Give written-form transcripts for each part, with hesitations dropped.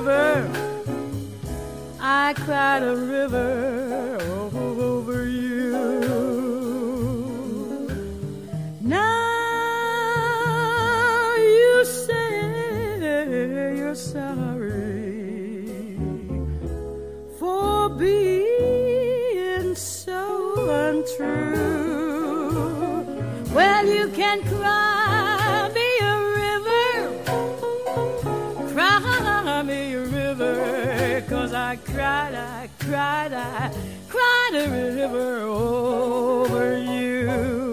river. I cried a river over you. Now you say you're sorry for being so untrue. Well, you can cry me a river, cry me a river, 'cause I cried a river over you.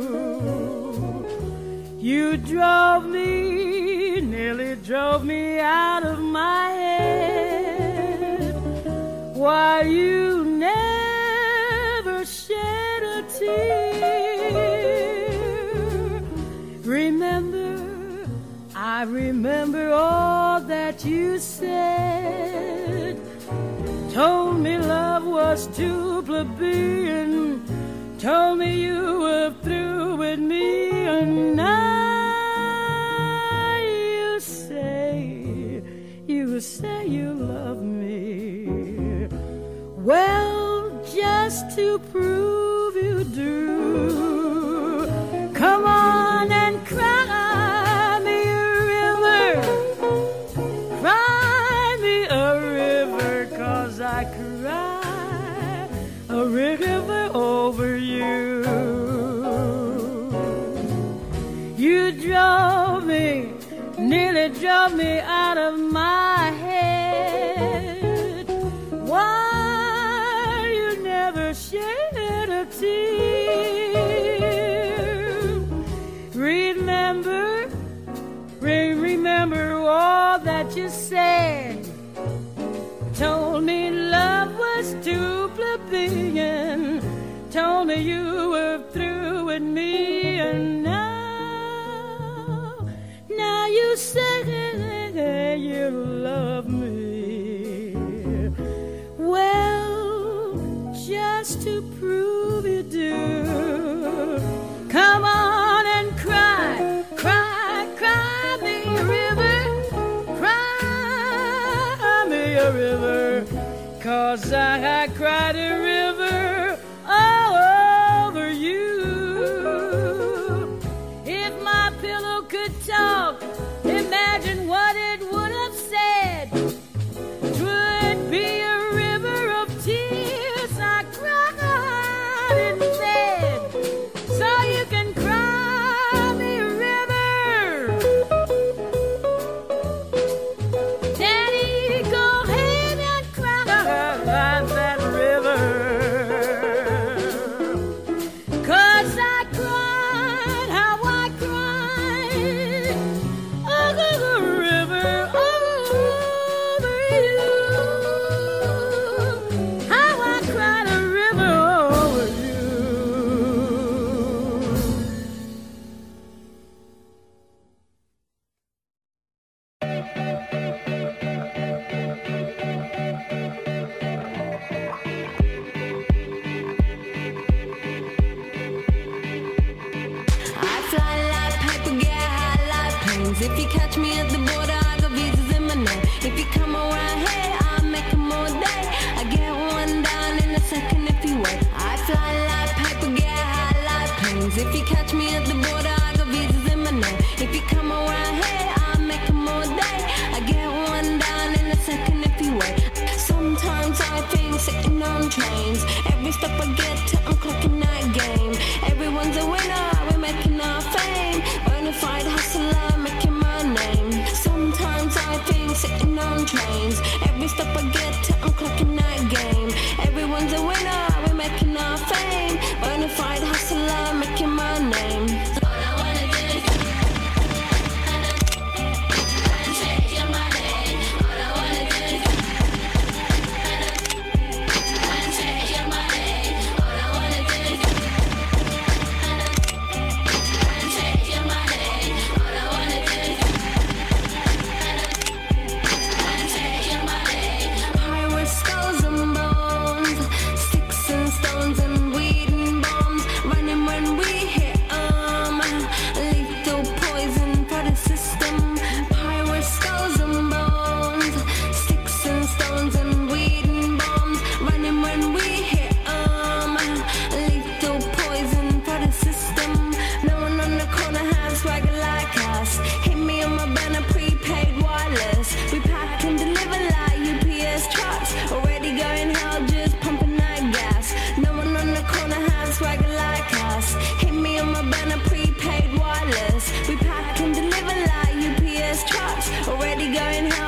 You drove me, nearly drove me out of my head, while you never shed a tear. Remember, I remember all that you said. Told me love was too plebeian, told me you were through with me, and now you say you love me. Well, just to prove you do, come on and cry me a river, cry me a river, 'cause I cry a river over you. You drove me, nearly drove me out of my head, why you never shed a tear. Remember all that you said. Told me love was too plebeian, told me you were through with me, and now you say you love me. Well, just to prove you do, come on and cry me a river, cry me a river, 'cause I cried a river over you. If my pillow could talk, imagine what it would have said. 'Twould be a river of tears I cried instead. So you can cry me a river, Daddy, go ahead and cry that river, 'cause I cried how I cried over the river over you, how I cried a river over you. I fly like paper, get high like planes. If you catch me at the border, I got visas in my name. If you come around here, I'll make them all day. I get one down in a second if you wait. I fly like paper, get high like planes. If you catch me at the border, I got visas in my name. If you come around here, I'll make them all day. I get one down in a second if you wait. Sometimes I think sitting on trains. Every step I get to, I'm clocking that game. Everyone's a winner, we're making our fame. Bonafide hustler, making my name. Sometimes I think sitting on trains. Every step I get to, I'm clocking that game. Everyone's a winner, we're making our fame. Bonafide hustler, making my name. All I wanna do is change your money. All I wanna do is change your money. All I wanna do is change your money. All I wanna do is change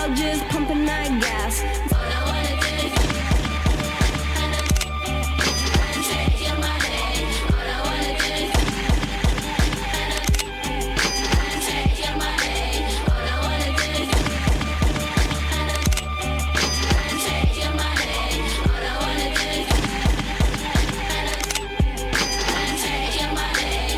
out just pumping that gas. All I wanna do is take your money. All I wanna do is take your money. All I wanna do is take your money. All I wanna do is take your money.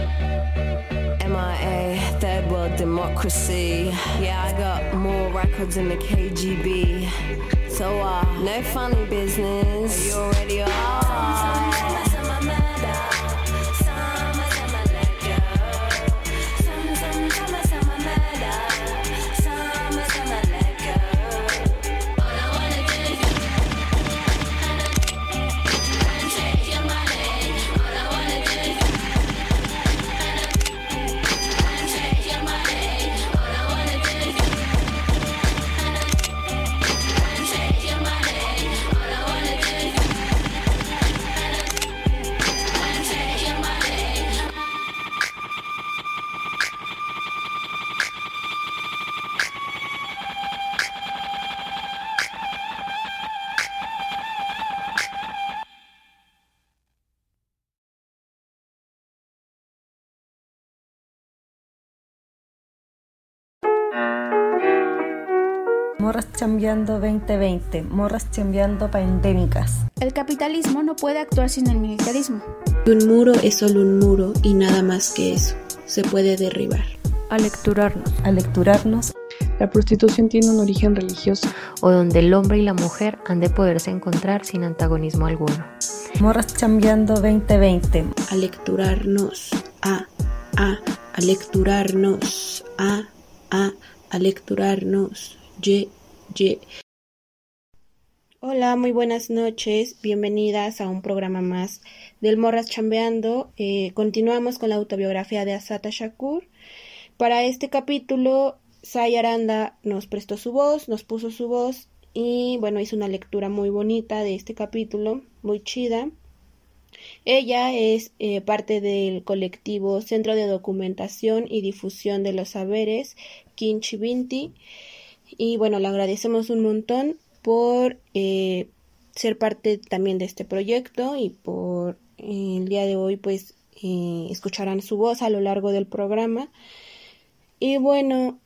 MIA, third world democracy. Yeah, I got more records in the KGB. So, no funny business. You already are. Morras Chambeando 2020, Morras Chambeando Pandémicas. El capitalismo no puede actuar sin el militarismo. Un muro es solo un muro y nada más que eso. Se puede derribar. Alecturarnos. La prostitución tiene un origen religioso. O donde el hombre y la mujer han de poderse encontrar sin antagonismo alguno. Morras Chambeando 2020. Alecturarnos. Alecturarnos. Alecturarnos. Hola, muy buenas noches, bienvenidas a un programa más del Morras Chambeando. Continuamos con la autobiografía de Assata Shakur. Para este capítulo, Sai Aranda nos prestó su voz, nos puso su voz y bueno, hizo una lectura muy bonita de este capítulo, muy chida. Ella es parte del colectivo Centro de Documentación y Difusión de los Saberes, Kinchi Binti. Y bueno, le agradecemos un montón por ser parte también de este proyecto y por el día de hoy pues escucharán su voz a lo largo del programa. Y bueno,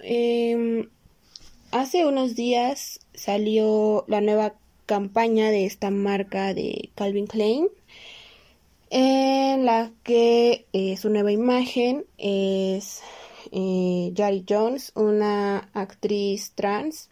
hace unos días salió la nueva campaña de esta marca de Calvin Klein, en la que su nueva imagen es Yari Jones, una actriz trans,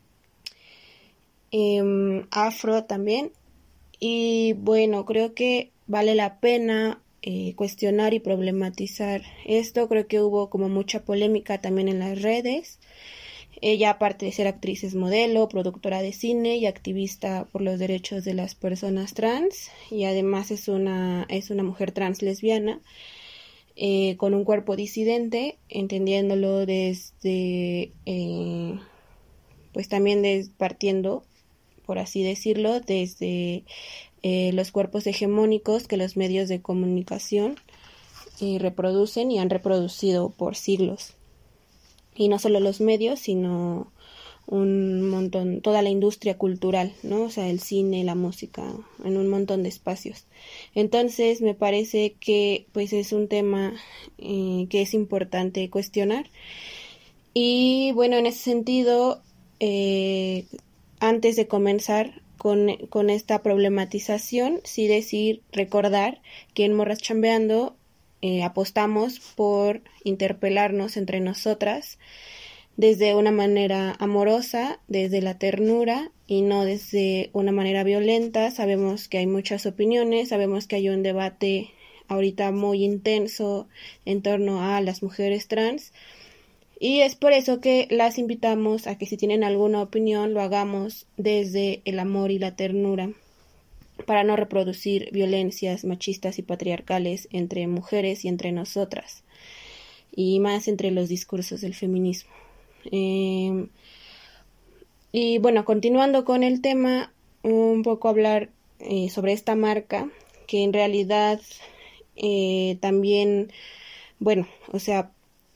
afro también, y bueno, creo que vale la pena cuestionar y problematizar esto. Creo que hubo como mucha polémica también en las redes. Ella, aparte de ser actriz, es modelo, productora de cine y activista por los derechos de las personas trans, y además es una mujer trans lesbiana. Con un cuerpo disidente, entendiéndolo desde, pues también partiendo, por así decirlo, desde los cuerpos hegemónicos que los medios de comunicación reproducen y han reproducido por siglos. Y no solo los medios, sino un montón, toda la industria cultural, ¿no? O sea, el cine, la música, en un montón de espacios. Entonces, me parece que pues es un tema que es importante cuestionar. Y bueno, en ese sentido, antes de comenzar con esta problematización, sí recordar que en Morras Chambeando apostamos por interpelarnos entre nosotras desde una manera amorosa, desde la ternura y no desde una manera violenta. Sabemos que hay muchas opiniones, sabemos que hay un debate ahorita muy intenso en torno a las mujeres trans, y es por eso que las invitamos a que si tienen alguna opinión lo hagamos desde el amor y la ternura, para no reproducir violencias machistas y patriarcales entre mujeres y entre nosotras, y más entre los discursos del feminismo. Y bueno, continuando con el tema, un poco hablar sobre esta marca, que en realidad también, bueno, o sea,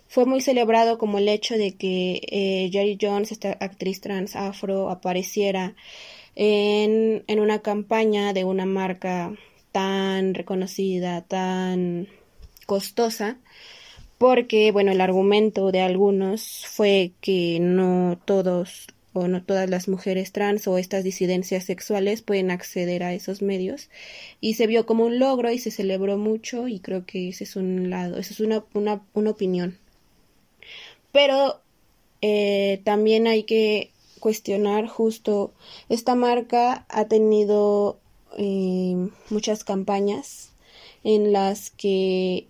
fue muy celebrado como el hecho de que Jerry Jones, esta actriz trans afro, apareciera en una campaña de una marca tan reconocida, tan costosa, porque, bueno, el argumento de algunos fue que no todos o no todas las mujeres trans o estas disidencias sexuales pueden acceder a esos medios, y se vio como un logro y se celebró mucho, y creo que ese es un lado, esa es una opinión. Pero también hay que cuestionar justo, esta marca ha tenido muchas campañas en las que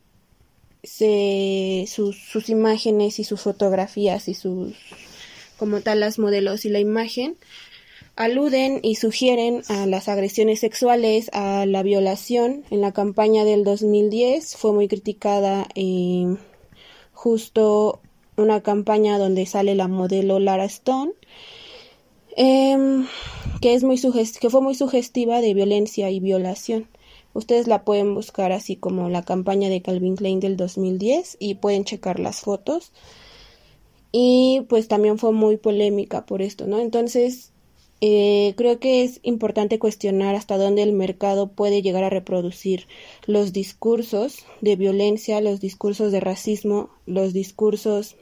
sus imágenes y sus fotografías y sus, como tal, las modelos y la imagen aluden y sugieren a las agresiones sexuales, a la violación. En la campaña del 2010 fue muy criticada justo una campaña donde sale la modelo Lara Stone, que fue muy sugestiva de violencia y violación. Ustedes la pueden buscar así como la campaña de Calvin Klein del 2010 y pueden checar las fotos. Y pues también fue muy polémica por esto, ¿no? Entonces, creo que es importante cuestionar hasta dónde el mercado puede llegar a reproducir los discursos de violencia, los discursos de racismo, los discursos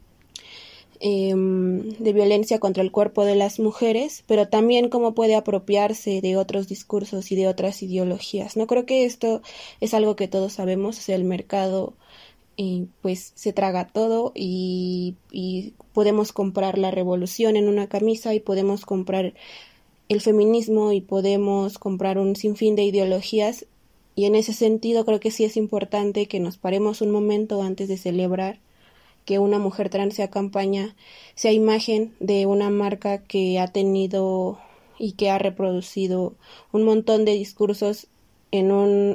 de violencia contra el cuerpo de las mujeres, pero también cómo puede apropiarse de otros discursos y de otras ideologías. No creo que esto es algo que todos sabemos, o sea, el mercado pues se traga todo y podemos comprar la revolución en una camisa y podemos comprar el feminismo y podemos comprar un sinfín de ideologías, y en ese sentido creo que sí es importante que nos paremos un momento antes de celebrar que una mujer trans sea imagen de una marca que ha tenido y que ha reproducido un montón de discursos en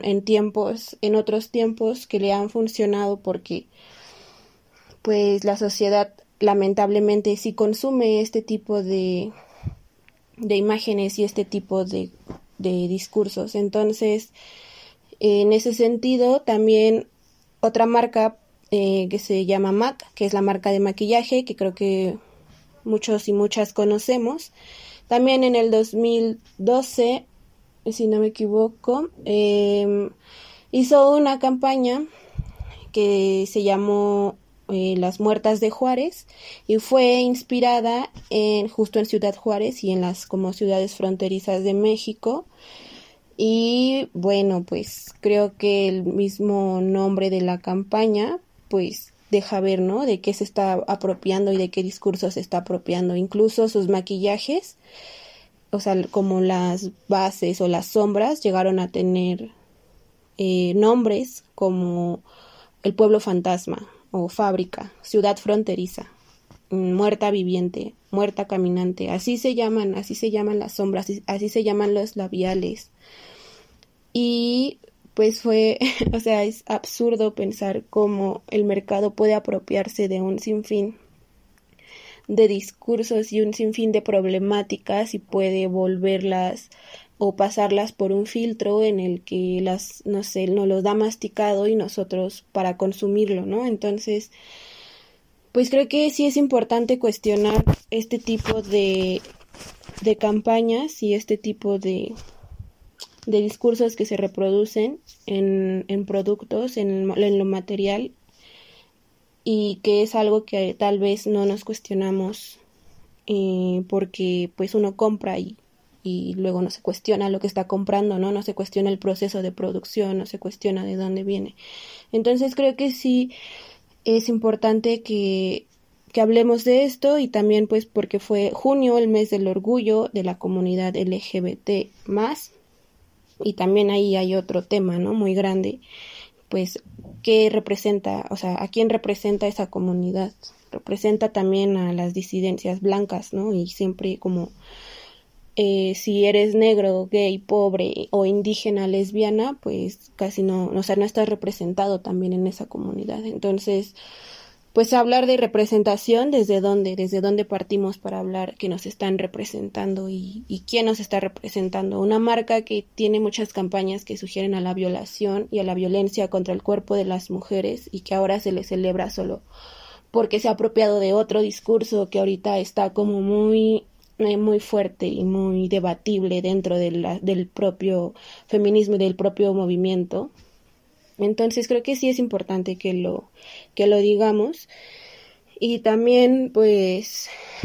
otros tiempos que le han funcionado, porque pues la sociedad lamentablemente sí consume este tipo de imágenes y este tipo de discursos. Entonces, en ese sentido, también otra marca que se llama MAC, que es la marca de maquillaje, que creo que muchos y muchas conocemos. También en el 2012, si no me equivoco, hizo una campaña que se llamó Las Muertas de Juárez, y fue inspirada justo en Ciudad Juárez y en las como ciudades fronterizas de México. Y bueno, pues creo que el mismo nombre de la campaña pues deja ver, ¿no?, de qué se está apropiando y de qué discurso se está apropiando. Incluso sus maquillajes, o sea, como las bases o las sombras, llegaron a tener nombres como el pueblo fantasma o fábrica, ciudad fronteriza, muerta viviente, muerta caminante. Así se llaman las sombras, así se llaman los labiales. Y pues fue, o sea, es absurdo pensar cómo el mercado puede apropiarse de un sinfín de discursos y un sinfín de problemáticas y puede volverlas o pasarlas por un filtro en el que nos los da masticado y nosotros para consumirlo, ¿no? Entonces, pues creo que sí es importante cuestionar este tipo de campañas y este tipo de discursos que se reproducen en productos, en lo material, y que es algo que tal vez no nos cuestionamos porque pues uno compra y luego no se cuestiona lo que está comprando, no se cuestiona el proceso de producción, no se cuestiona de dónde viene. Entonces creo que sí es importante que hablemos de esto, y también pues porque fue junio, el mes del orgullo de la comunidad LGBT+, y también ahí hay otro tema, ¿no?, muy grande, pues, ¿qué representa? O sea, ¿a quién representa esa comunidad? Representa también a las disidencias blancas, ¿no? Y siempre como si eres negro, gay, pobre o indígena, lesbiana, pues casi no, o sea, no estás representado también en esa comunidad. Entonces, pues hablar de representación, desde dónde partimos para hablar que nos están representando y quién nos está representando. Una marca que tiene muchas campañas que sugieren a la violación y a la violencia contra el cuerpo de las mujeres y que ahora se le celebra solo porque se ha apropiado de otro discurso que ahorita está como muy fuerte y muy debatible dentro del propio feminismo y del propio movimiento. Entonces creo que sí es importante que lo digamos. Y también pues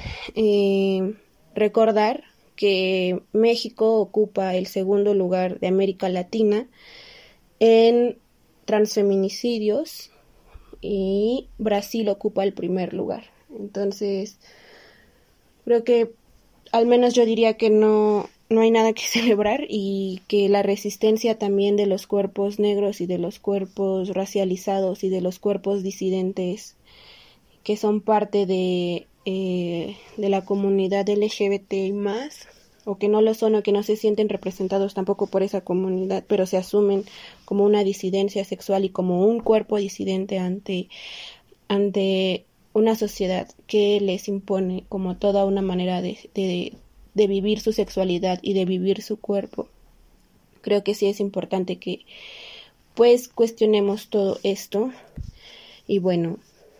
recordar que México ocupa el segundo lugar de América Latina en transfeminicidios y Brasil ocupa el primer lugar. Entonces creo que al menos yo diría que no hay nada que celebrar y que la resistencia también de los cuerpos negros y de los cuerpos racializados y de los cuerpos disidentes que son parte de la comunidad LGBT más, o que no lo son o que no se sienten representados tampoco por esa comunidad, pero se asumen como una disidencia sexual y como un cuerpo disidente ante una sociedad que les impone como toda una manera de vivir su sexualidad y de vivir su cuerpo. Creo que sí es importante que pues cuestionemos todo esto y bueno,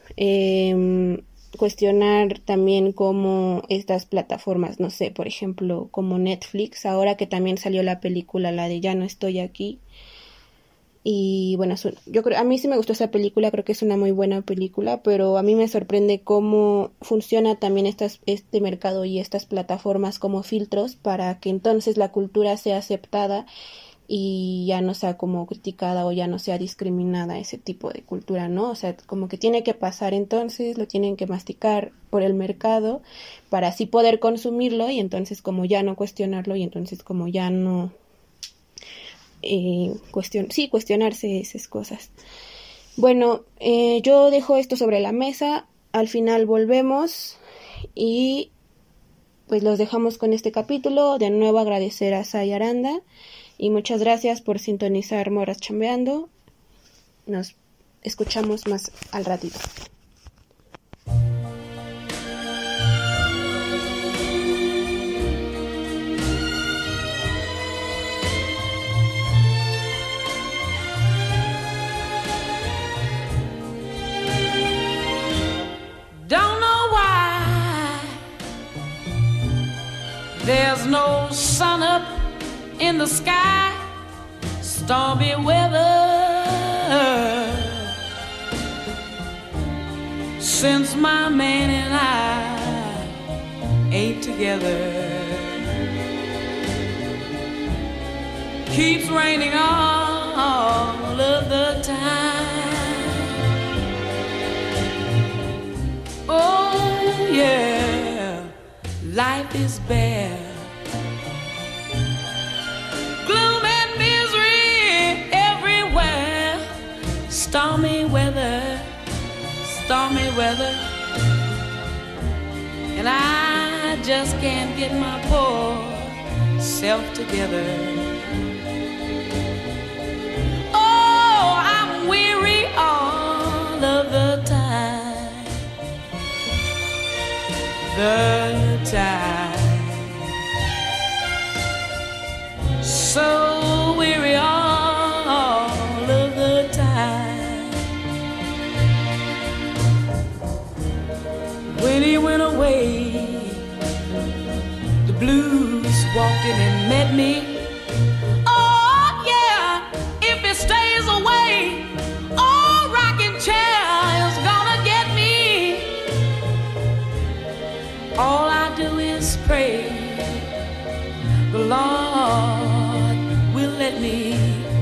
cuestionar también cómo estas plataformas, no sé, por ejemplo, como Netflix, ahora que también salió la película, la de Ya no estoy aquí, y bueno, yo creo, a mí sí me gustó esa película, creo que es una muy buena película, pero a mí me sorprende cómo funciona también este mercado y estas plataformas como filtros para que entonces la cultura sea aceptada y ya no sea como criticada o ya no sea discriminada ese tipo de cultura, ¿no? O sea, como que tiene que pasar entonces, lo tienen que masticar por el mercado para así poder consumirlo y entonces como ya no cuestionarlo y entonces como ya no cuestionarse esas cosas. Bueno, yo dejo esto sobre la mesa, al final volvemos y pues los dejamos con este capítulo. De nuevo agradecer a Say Aranda y muchas gracias por sintonizar Morras Chambeando. Nos escuchamos más al ratito. Don't know why there's no sun up in the sky, stormy weather since my man and I ain't together. Keeps raining all of the time. Oh yeah, life is bare. Gloom and misery everywhere. Stormy weather, and I just can't get my poor self together. Oh, I'm weary all of the time. So weary all of the time. When he went away, the blues walked in and met me. Oh yeah, if he stays away, oh, rocking chair is gonna get me. All I do is pray the Lord will let me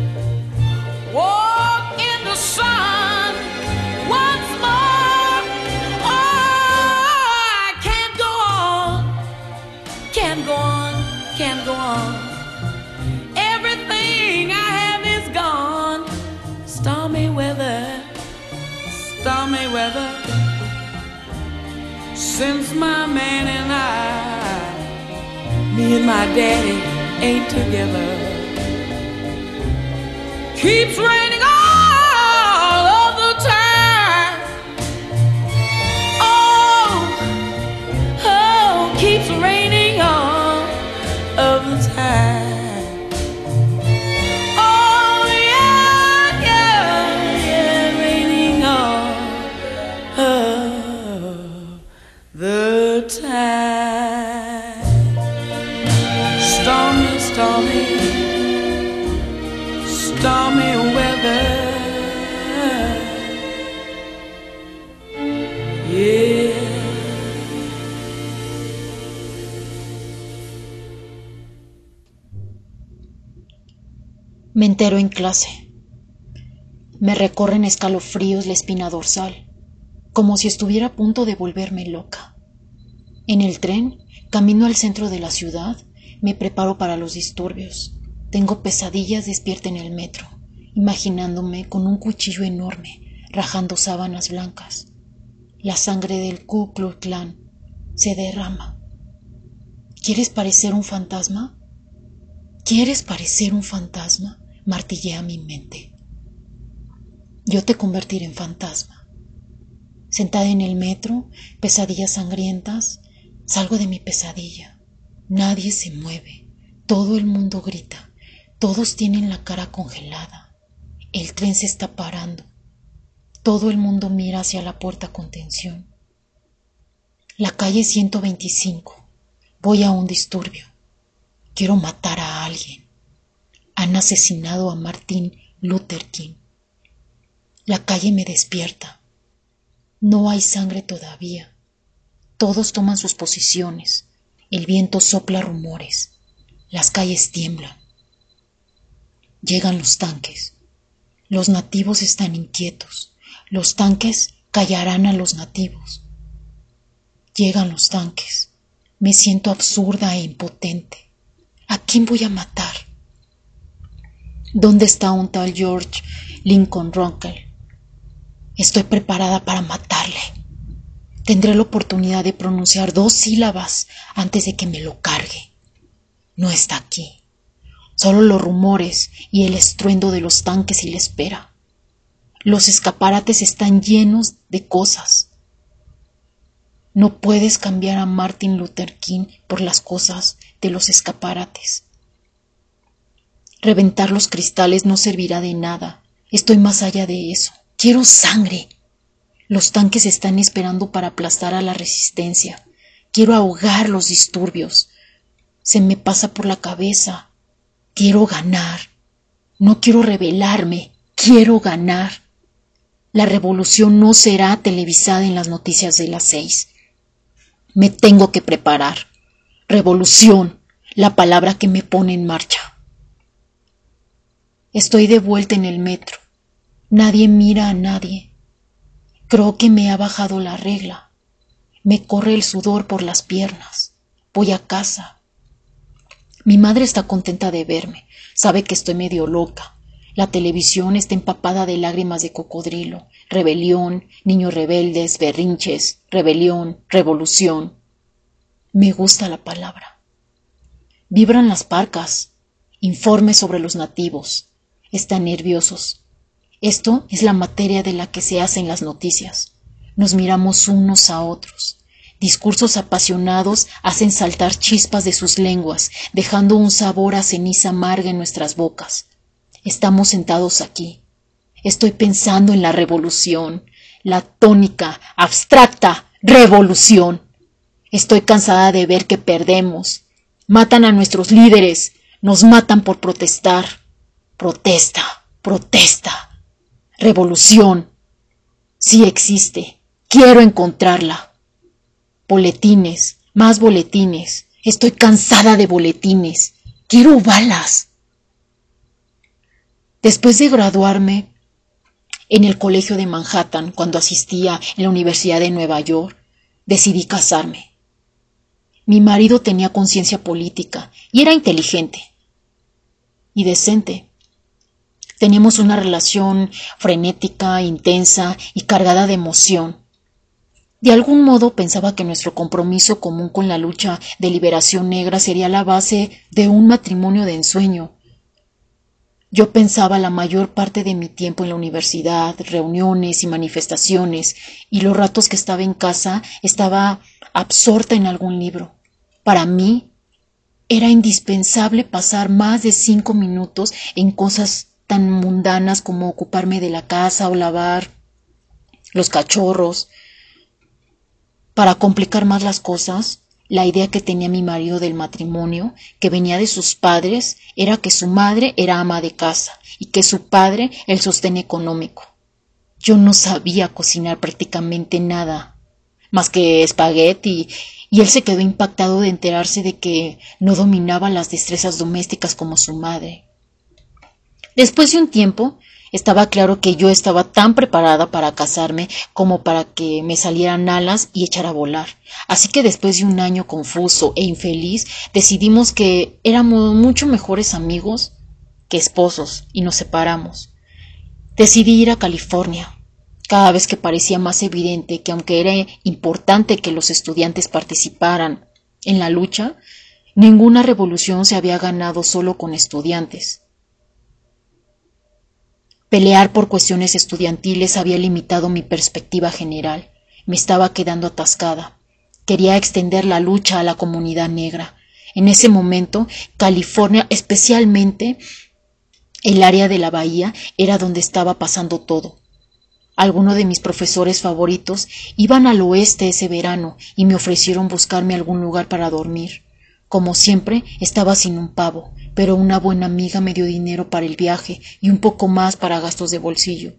walk in the sun once more. Oh, I can't go on. Everything I have is gone. Stormy weather. Since my man and I, me and my daddy ain't together. Keeps raining all of the time. good time. Stormy, stormy, stormy weather. Yeah. Me entero en clase. Me recorren escalofríos la espina dorsal, como si estuviera a punto de volverme loca. En el tren, camino al centro de la ciudad, me preparo para los disturbios. Tengo pesadillas despierta en el metro, imaginándome con un cuchillo enorme, rajando sábanas blancas. La sangre del Ku Klux Klan se derrama. ¿Quieres parecer un fantasma? ¿Quieres parecer un fantasma? Martillea mi mente. Yo te convertiré en fantasma. Sentada en el metro, pesadillas sangrientas, salgo de mi pesadilla. Nadie se mueve, todo el mundo grita, todos tienen la cara congelada. El tren se está parando. Todo el mundo mira hacia la puerta con tensión. La calle 125. Voy a un disturbio. Quiero matar a alguien. Han asesinado a Martin Luther King. La calle me despierta. No hay sangre todavía. Todos toman sus posiciones. El viento sopla rumores. Las calles tiemblan. Llegan los tanques. Los nativos están inquietos. Los tanques callarán a los nativos. Llegan los tanques. Me siento absurda e impotente. ¿A quién voy a matar? ¿Dónde está un tal George Lincoln Ronkel? Estoy preparada para matarle. Tendré la oportunidad de pronunciar 2 sílabas antes de que me lo cargue. No está aquí. Solo los rumores y el estruendo de los tanques y la espera. Los escaparates están llenos de cosas. No puedes cambiar a Martin Luther King por las cosas de los escaparates. Reventar los cristales no servirá de nada. Estoy más allá de eso. Quiero sangre. Los tanques están esperando para aplastar a la resistencia. Quiero ahogar los disturbios. Se me pasa por la cabeza. Quiero ganar. No quiero rebelarme. Quiero ganar. La revolución no será televisada en las noticias de las 6. Me tengo que preparar. Revolución, la palabra que me pone en marcha. Estoy de vuelta en el metro. Nadie mira a nadie. Creo que me ha bajado la regla. Me corre el sudor por las piernas. Voy a casa. Mi madre está contenta de verme. Sabe que estoy medio loca. La televisión está empapada de lágrimas de cocodrilo. Rebelión, niños rebeldes, berrinches, rebelión, revolución. Me gusta la palabra. Vibran las parcas. Informes sobre los nativos. Están nerviosos. Esto es la materia de la que se hacen las noticias. Nos miramos unos a otros. Discursos apasionados hacen saltar chispas de sus lenguas, dejando un sabor a ceniza amarga en nuestras bocas. Estamos sentados aquí. Estoy pensando en la revolución, la tónica, abstracta revolución. Estoy cansada de ver que perdemos. Matan a nuestros líderes, nos matan por protestar. Protesta, protesta. Revolución. Sí existe. Quiero encontrarla. Boletines, más boletines. Estoy cansada de boletines. Quiero balas. Después de graduarme en el colegio de Manhattan, cuando asistía en la Universidad de Nueva York, decidí casarme. Mi marido tenía conciencia política y era inteligente y decente. Teníamos una relación frenética, intensa y cargada de emoción. De algún modo pensaba que nuestro compromiso común con la lucha de liberación negra sería la base de un matrimonio de ensueño. Yo pensaba la mayor parte de mi tiempo en la universidad, reuniones y manifestaciones, y los ratos que estaba en casa estaba absorta en algún libro. Para mí era indispensable pasar más de 5 minutos en cosas tan mundanas como ocuparme de la casa o lavar los cachorros. Para complicar más las cosas, la idea que tenía mi marido del matrimonio, que venía de sus padres, era que su madre era ama de casa y que su padre el sostén económico. Yo no sabía cocinar prácticamente nada, más que espagueti, y él se quedó impactado de enterarse de que no dominaba las destrezas domésticas como su madre. Después de un tiempo, estaba claro que yo estaba tan preparada para casarme como para que me salieran alas y echar a volar. Así que después de un año confuso e infeliz, decidimos que éramos mucho mejores amigos que esposos y nos separamos. Decidí ir a California. Cada vez que parecía más evidente que aunque era importante que los estudiantes participaran en la lucha, ninguna revolución se había ganado solo con estudiantes. Pelear por cuestiones estudiantiles había limitado mi perspectiva general. Me estaba quedando atascada. Quería extender la lucha a la comunidad negra. En ese momento, California, especialmente el área de la bahía, era donde estaba pasando todo. Algunos de mis profesores favoritos iban al oeste ese verano y me ofrecieron buscarme algún lugar para dormir. Como siempre, estaba sin un pavo, pero una buena amiga me dio dinero para el viaje y un poco más para gastos de bolsillo.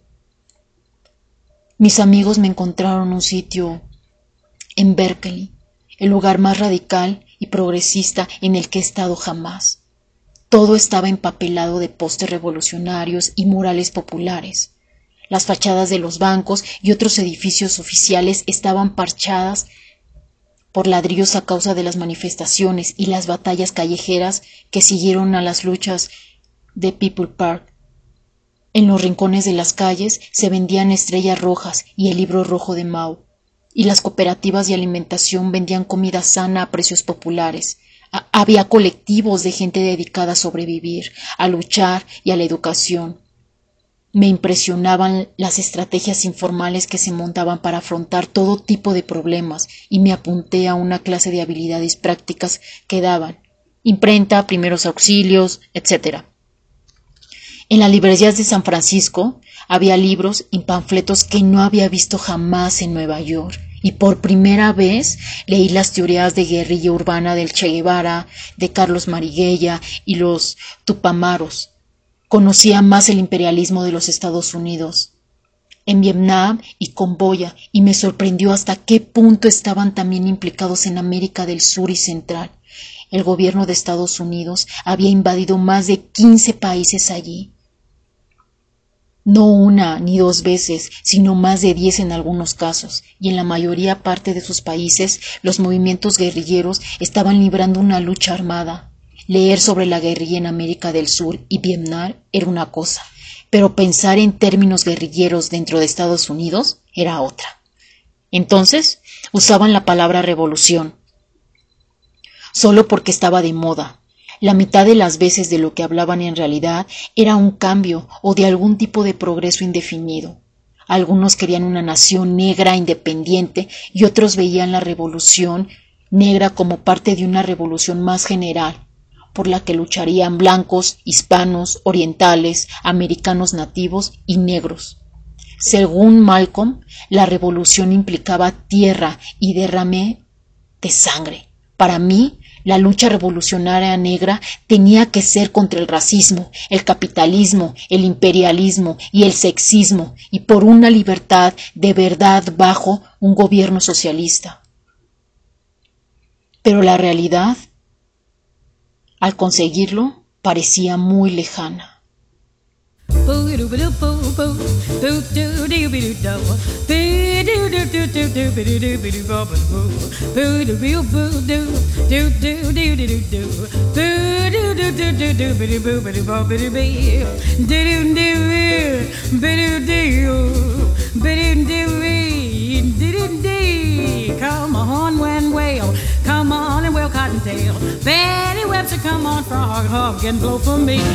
Mis amigos me encontraron un sitio en Berkeley, el lugar más radical y progresista en el que he estado jamás. Todo estaba empapelado de pósters revolucionarios y murales populares. Las fachadas de los bancos y otros edificios oficiales estaban parchadas por ladrillos a causa de las manifestaciones y las batallas callejeras que siguieron a las luchas de People Park. En los rincones de las calles se vendían estrellas rojas y el libro rojo de Mao, y las cooperativas de alimentación vendían comida sana a precios populares. Había colectivos de gente dedicada a sobrevivir, a luchar y a la educación. Me impresionaban las estrategias informales que se montaban para afrontar todo tipo de problemas y me apunté a una clase de habilidades prácticas que daban: imprenta, primeros auxilios, etc. En las librerías de San Francisco había libros y panfletos que no había visto jamás en Nueva York, y por primera vez leí las teorías de guerrilla urbana del Che Guevara, de Carlos Mariguella y los Tupamaros. Conocía más el imperialismo de los Estados Unidos en Vietnam y Camboya, y me sorprendió hasta qué punto estaban también implicados en América del Sur y Central. El gobierno de Estados Unidos había invadido más de 15 países allí. No una ni dos veces, sino más de 10 en algunos casos, y en la mayoría parte de sus países los movimientos guerrilleros estaban librando una lucha armada. Leer sobre la guerrilla en América del Sur y Vietnam era una cosa, pero pensar en términos guerrilleros dentro de Estados Unidos era otra. Entonces usaban la palabra revolución, solo porque estaba de moda. La mitad de las veces de lo que hablaban en realidad era un cambio o de algún tipo de progreso indefinido. Algunos querían una nación negra independiente y otros veían la revolución negra como parte de una revolución más general, por la que lucharían blancos, hispanos, orientales, americanos nativos y negros. Según Malcolm, la revolución implicaba tierra y derrame de sangre. Para mí, la lucha revolucionaria negra tenía que ser contra el racismo, el capitalismo, el imperialismo y el sexismo, y por una libertad de verdad bajo un gobierno socialista. Pero la realidad, al conseguirlo, parecía muy lejana. Come on, when whale, come on and whale cottontail. Fanny Webster, come on, frog, hug and blow for me.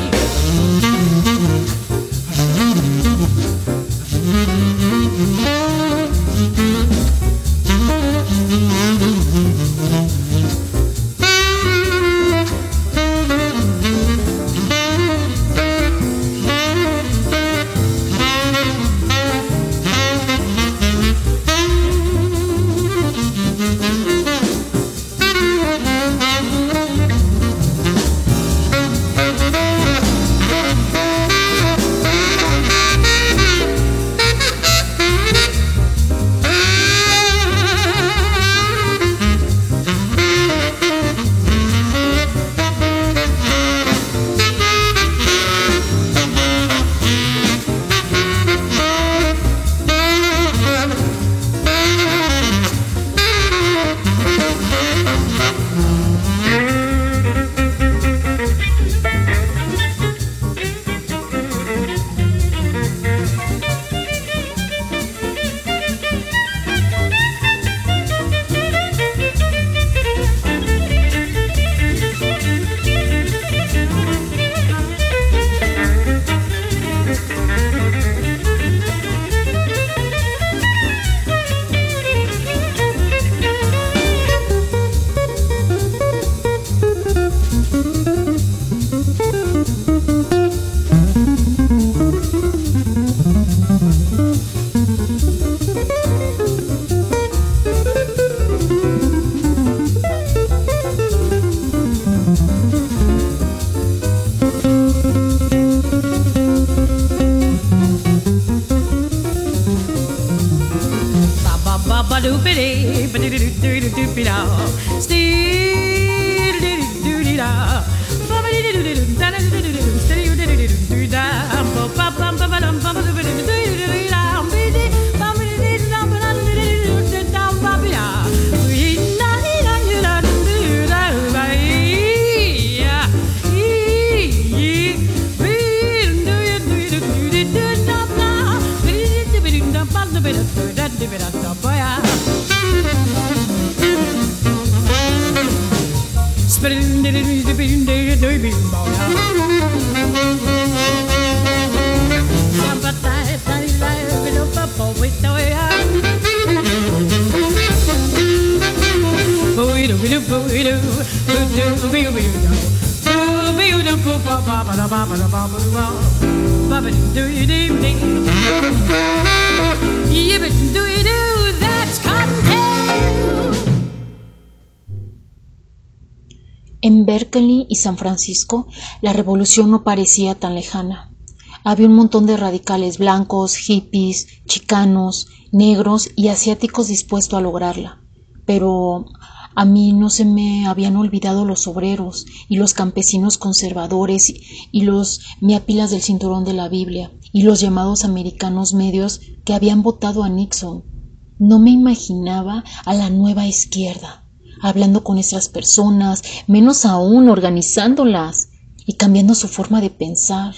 En Berkeley y San Francisco, la revolución no parecía tan lejana. Había un montón de radicales blancos, hippies, chicanos, negros y asiáticos dispuestos a lograrla. Pero a mí no se me habían olvidado los obreros y los campesinos conservadores y los miapilas del cinturón de la Biblia y los llamados americanos medios que habían votado a Nixon. No me imaginaba a la nueva izquierda hablando con estas personas, menos aún organizándolas y cambiando su forma de pensar.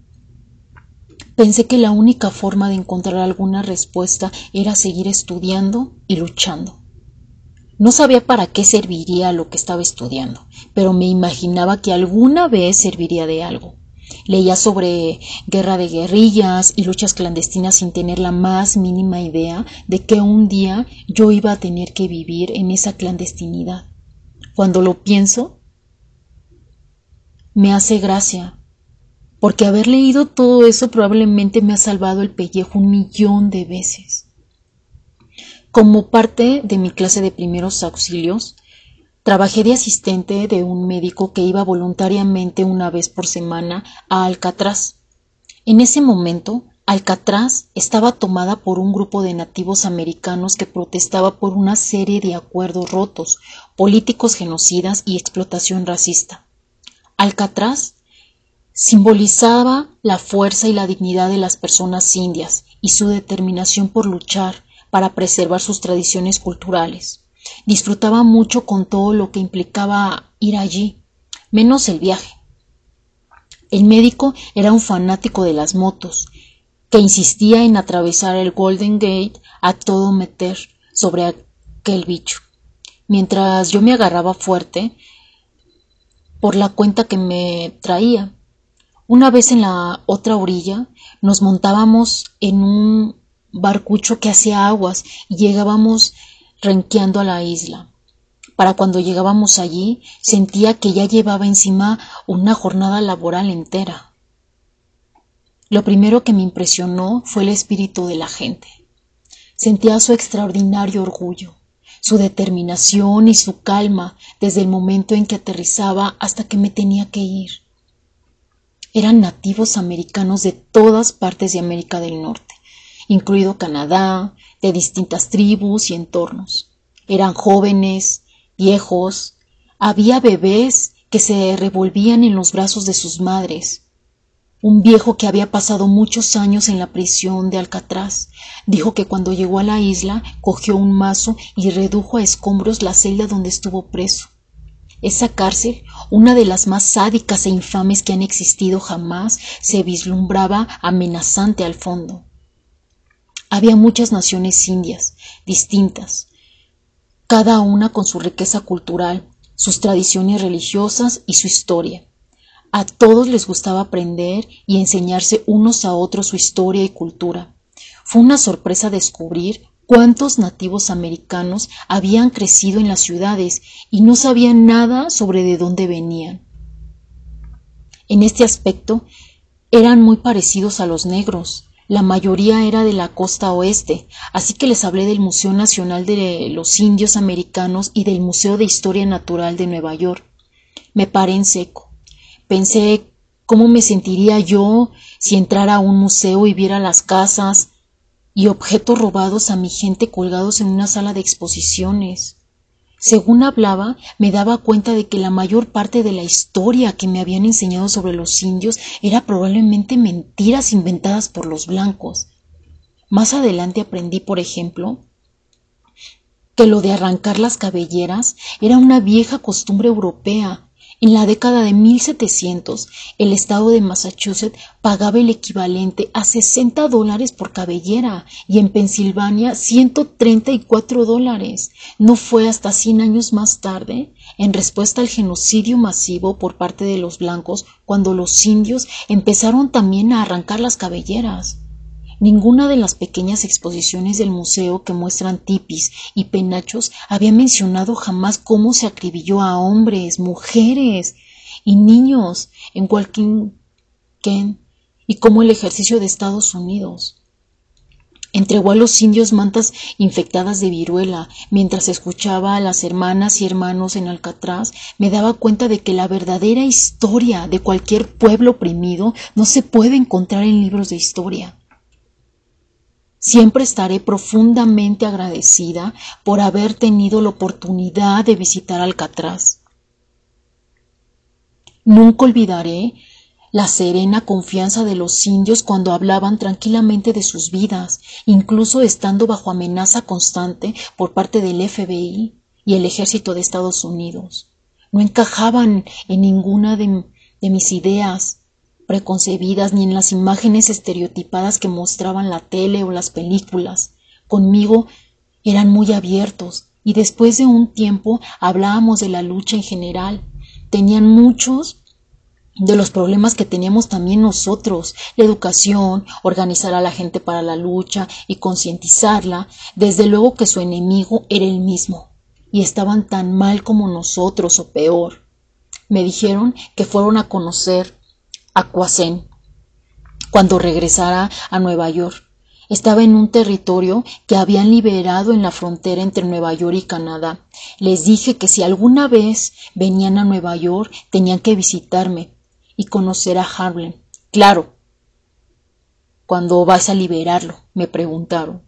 Pensé que la única forma de encontrar alguna respuesta era seguir estudiando y luchando. No sabía para qué serviría lo que estaba estudiando, pero me imaginaba que alguna vez serviría de algo. Leía sobre guerra de guerrillas y luchas clandestinas sin tener la más mínima idea de que un día yo iba a tener que vivir en esa clandestinidad. Cuando lo pienso, me hace gracia, porque haber leído todo eso probablemente me ha salvado el pellejo 1,000,000 de veces. Como parte de mi clase de primeros auxilios, trabajé de asistente de un médico que iba voluntariamente una vez por semana a Alcatraz. En ese momento, Alcatraz estaba tomada por un grupo de nativos americanos que protestaba por una serie de acuerdos rotos, políticos genocidas y explotación racista. Alcatraz simbolizaba la fuerza y la dignidad de las personas indias y su determinación por luchar para preservar sus tradiciones culturales. Disfrutaba mucho con todo lo que implicaba ir allí, menos el viaje. El médico era un fanático de las motos, que insistía en atravesar el Golden Gate a todo meter sobre aquel bicho, mientras yo me agarraba fuerte por la cuenta que me traía. Una vez en la otra orilla nos montábamos en un barcucho que hacía aguas y llegábamos renqueando a la isla. Para cuando llegábamos allí, sentía que ya llevaba encima una jornada laboral entera. Lo primero que me impresionó fue el espíritu de la gente. Sentía su extraordinario orgullo, su determinación y su calma desde el momento en que aterrizaba hasta que me tenía que ir. Eran nativos americanos de todas partes de América del Norte, incluido Canadá, de distintas tribus y entornos. Eran jóvenes, viejos, había bebés que se revolvían en los brazos de sus madres. Un viejo que había pasado muchos años en la prisión de Alcatraz dijo que cuando llegó a la isla cogió un mazo y redujo a escombros la celda donde estuvo preso, Esa cárcel, una de las más sádicas e infames que han existido jamás, se vislumbraba amenazante al fondo. Había muchas naciones indias, distintas, cada una con su riqueza cultural, sus tradiciones religiosas y su historia. A todos les gustaba aprender y enseñarse unos a otros su historia y cultura. Fue una sorpresa descubrir cuántos nativos americanos habían crecido en las ciudades y no sabían nada sobre de dónde venían. En este aspecto, eran muy parecidos a los negros. La mayoría era de la costa oeste, así que les hablé del Museo Nacional de los Indios Americanos y del Museo de Historia Natural de Nueva York. Me paré en seco. Pensé cómo me sentiría yo si entrara a un museo y viera las casas y objetos robados a mi gente colgados en una sala de exposiciones. Según hablaba, me daba cuenta de que la mayor parte de la historia que me habían enseñado sobre los indios era probablemente mentiras inventadas por los blancos. Más adelante aprendí, por ejemplo, que lo de arrancar las cabelleras era una vieja costumbre europea. En la década de 1700, el estado de Massachusetts pagaba el equivalente a $60 por cabellera y en Pensilvania $134. No fue hasta 100 años más tarde, en respuesta al genocidio masivo por parte de los blancos, cuando los indios empezaron también a arrancar las cabelleras. Ninguna de las pequeñas exposiciones del museo que muestran tipis y penachos había mencionado jamás cómo se acribilló a hombres, mujeres y niños en Walking Ken y cómo el ejército de Estados Unidos entregó a los indios mantas infectadas de viruela. Mientras escuchaba a las hermanas y hermanos en Alcatraz, me daba cuenta de que la verdadera historia de cualquier pueblo oprimido no se puede encontrar en libros de historia. Siempre estaré profundamente agradecida por haber tenido la oportunidad de visitar Alcatraz. Nunca olvidaré la serena confianza de los indios cuando hablaban tranquilamente de sus vidas, incluso estando bajo amenaza constante por parte del FBI y el ejército de Estados Unidos. No encajaban en ninguna de mis ideas preconcebidas ni en las imágenes estereotipadas que mostraban la tele o las películas. Conmigo eran muy abiertos y después de un tiempo hablábamos de la lucha en general. Tenían muchos de los problemas que teníamos también nosotros: la educación, organizar a la gente para la lucha y concientizarla. Desde luego que su enemigo era el mismo y estaban tan mal como nosotros o peor. Me dijeron que fueron a conocer a Quasen cuando regresara a Nueva York. Estaba en un territorio que habían liberado en la frontera entre Nueva York y Canadá. Les dije que si alguna vez venían a Nueva York tenían que visitarme y conocer a Harlem. Claro, ¿cuándo vas a liberarlo?, me preguntaron.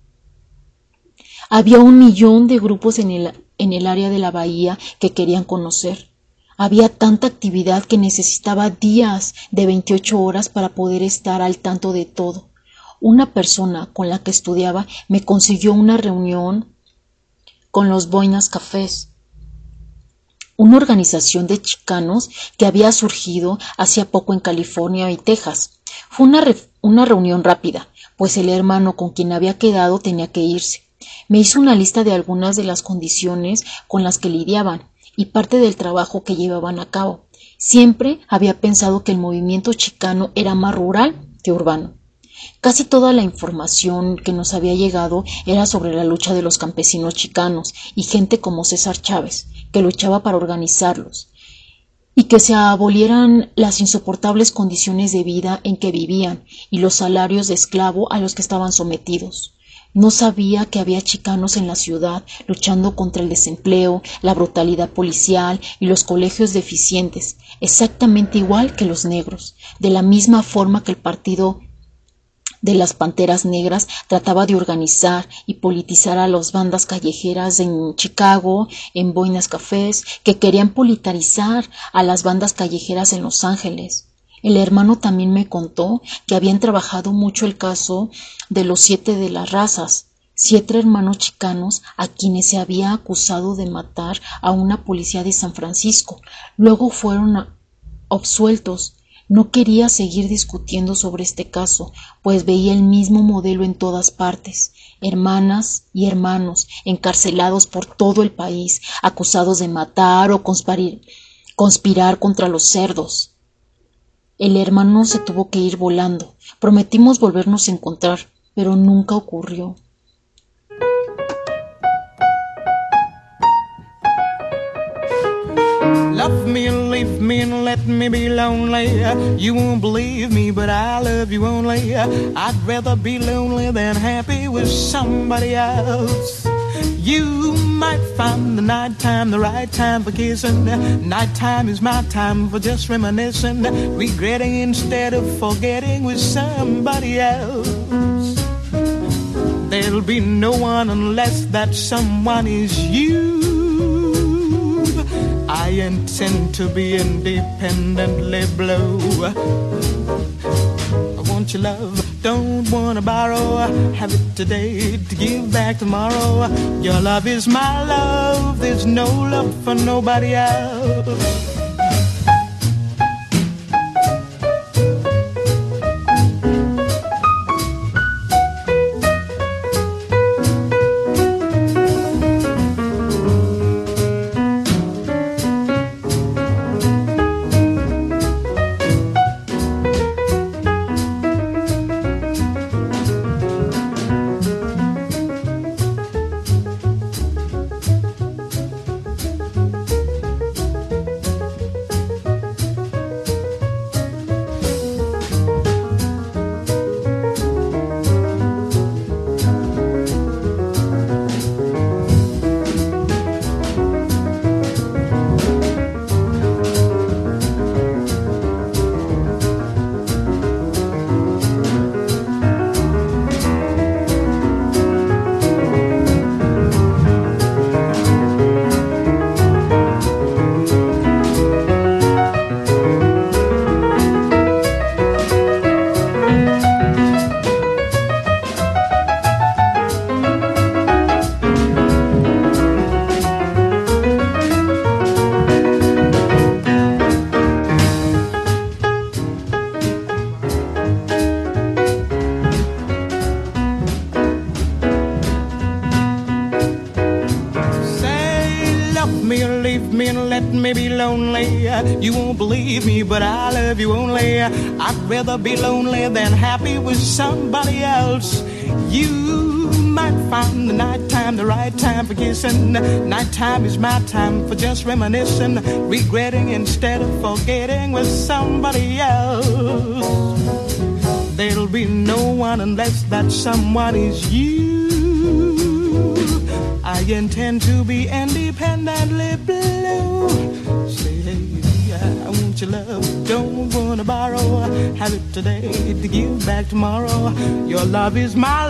Había 1 millón de grupos en el área de la bahía que querían conocer. Había tanta actividad que necesitaba días de 28 horas para poder estar al tanto de todo. Una persona con la que estudiaba me consiguió una reunión con los Boinas Cafés, una organización de chicanos que había surgido hacía poco en California y Texas. Fue una reunión rápida, pues el hermano con quien había quedado tenía que irse. Me hizo una lista de algunas de las condiciones con las que lidiaban y parte del trabajo que llevaban a cabo. Siempre había pensado que el movimiento chicano era más rural que urbano. Casi toda la información que nos había llegado era sobre la lucha de los campesinos chicanos y gente como César Chávez, que luchaba para organizarlos y que se abolieran las insoportables condiciones de vida en que vivían y los salarios de esclavo a los que estaban sometidos. No sabía que había chicanos en la ciudad luchando contra el desempleo, la brutalidad policial y los colegios deficientes, exactamente igual que los negros, de la misma forma que el partido de las Panteras Negras trataba de organizar y politizar a las bandas callejeras en Chicago, en Boinas Cafés, que querían politizar a las bandas callejeras en Los Ángeles. El hermano también me contó que habían trabajado mucho el caso de los 7 de las razas, 7 hermanos chicanos a quienes se había acusado de matar a una policía de San Francisco. Luego fueron absueltos. No quería seguir discutiendo sobre este caso, pues veía el mismo modelo en todas partes. Hermanas y hermanos encarcelados por todo el país, acusados de matar o conspirar contra los cerdos. El hermano se tuvo que ir volando. Prometimos volvernos a encontrar, pero nunca ocurrió. Love me and leave me and let me be lonely. You won't believe me, but I love you only. I'd rather be lonely than happy with somebody else. You might find the nighttime the right time for kissing. Nighttime is my time for just reminiscing, regretting instead of forgetting with somebody else. There'll be no one unless that someone is you. I intend to be independently blue. I want your love, don't wanna borrow. Have it today to give back tomorrow. Your love is my love, there's no love for nobody else. You won't believe me, but I love you only. I'd rather be lonely than happy with somebody else. You might find the nighttime the right time for kissing. Nighttime is my time for just reminiscing, regretting instead of forgetting with somebody else. There'll be no one unless that someone is you. I intend to be independently blue. I want your love, don't wanna borrow. Have it today to give back tomorrow. Your love is my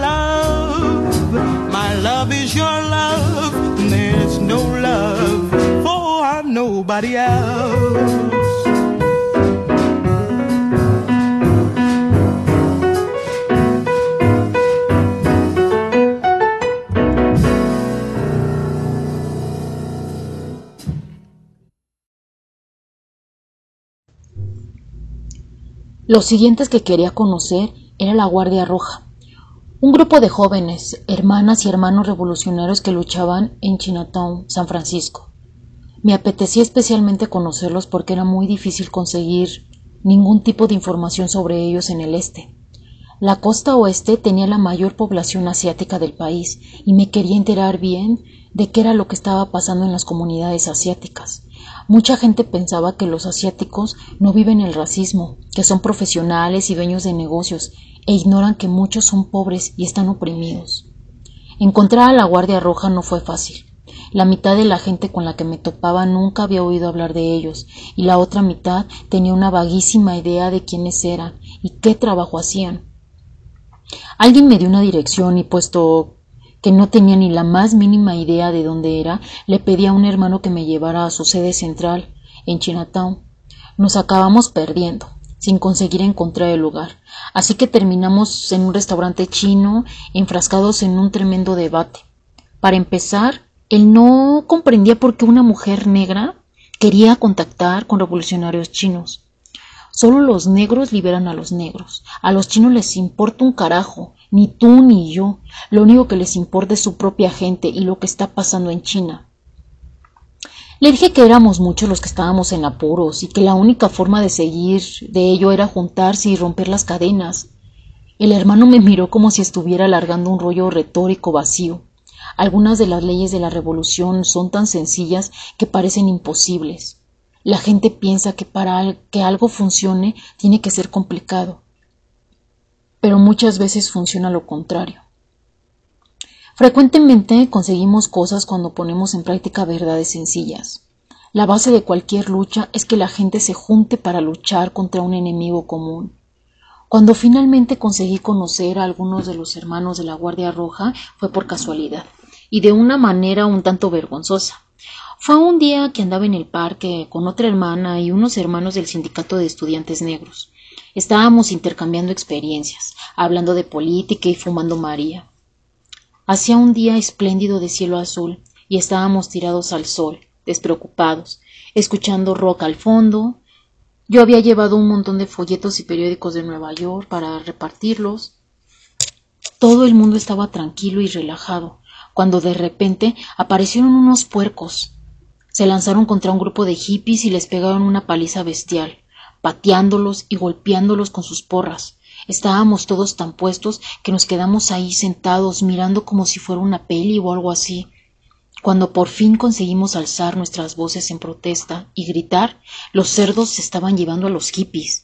love is your love. And there's no love for nobody else. Los siguientes que quería conocer era la Guardia Roja, un grupo de jóvenes, hermanas y hermanos revolucionarios que luchaban en Chinatown, San Francisco. Me apetecía especialmente conocerlos porque era muy difícil conseguir ningún tipo de información sobre ellos en el este. La costa oeste tenía la mayor población asiática del país y me quería enterar bien de qué era lo que estaba pasando en las comunidades asiáticas. Mucha gente pensaba que los asiáticos no viven el racismo, que son profesionales y dueños de negocios, e ignoran que muchos son pobres y están oprimidos. Encontrar a la Guardia Roja no fue fácil. La mitad de la gente con la que me topaba nunca había oído hablar de ellos, y la otra mitad tenía una vaguísima idea de quiénes eran y qué trabajo hacían. Alguien me dio una dirección y, puesto que no tenía ni la más mínima idea de dónde era, le pedí a un hermano que me llevara a su sede central en Chinatown. Nos acabamos perdiendo. sin conseguir encontrar el lugar. Así que terminamos en un restaurante chino, enfrascados en un tremendo debate. Para empezar, él no comprendía por qué una mujer negra quería contactar con revolucionarios chinos. Solo los negros liberan a los negros. A los chinos les importa un carajo, ni tú ni yo. Lo único que les importa es su propia gente y lo que está pasando en China. Le dije que éramos muchos los que estábamos en apuros y que la única forma de seguir de ello era juntarse y romper las cadenas. El hermano me miró como si estuviera alargando un rollo retórico vacío. Algunas de las leyes de la revolución son tan sencillas que parecen imposibles. La gente piensa que para que algo funcione tiene que ser complicado, pero muchas veces funciona lo contrario. Frecuentemente conseguimos cosas cuando ponemos en práctica verdades sencillas. La base de cualquier lucha es que la gente se junte para luchar contra un enemigo común. Cuando finalmente conseguí conocer a algunos de los hermanos de la Guardia Roja fue por casualidad, y de una manera un tanto vergonzosa. Fue un día que andaba en el parque con otra hermana y unos hermanos del Sindicato de Estudiantes Negros. Estábamos intercambiando experiencias, hablando de política y fumando María. Hacía un día espléndido de cielo azul y estábamos tirados al sol, despreocupados, escuchando rock al fondo. Yo había llevado un montón de folletos y periódicos de Nueva York para repartirlos. Todo el mundo estaba tranquilo y relajado, cuando de repente aparecieron unos puercos. Se lanzaron contra un grupo de hippies y les pegaron una paliza bestial, pateándolos y golpeándolos con sus porras. Estábamos todos tan puestos que nos quedamos ahí sentados mirando como si fuera una peli o algo así. Cuando por fin conseguimos alzar nuestras voces en protesta y gritar, los cerdos se estaban llevando a los hippies.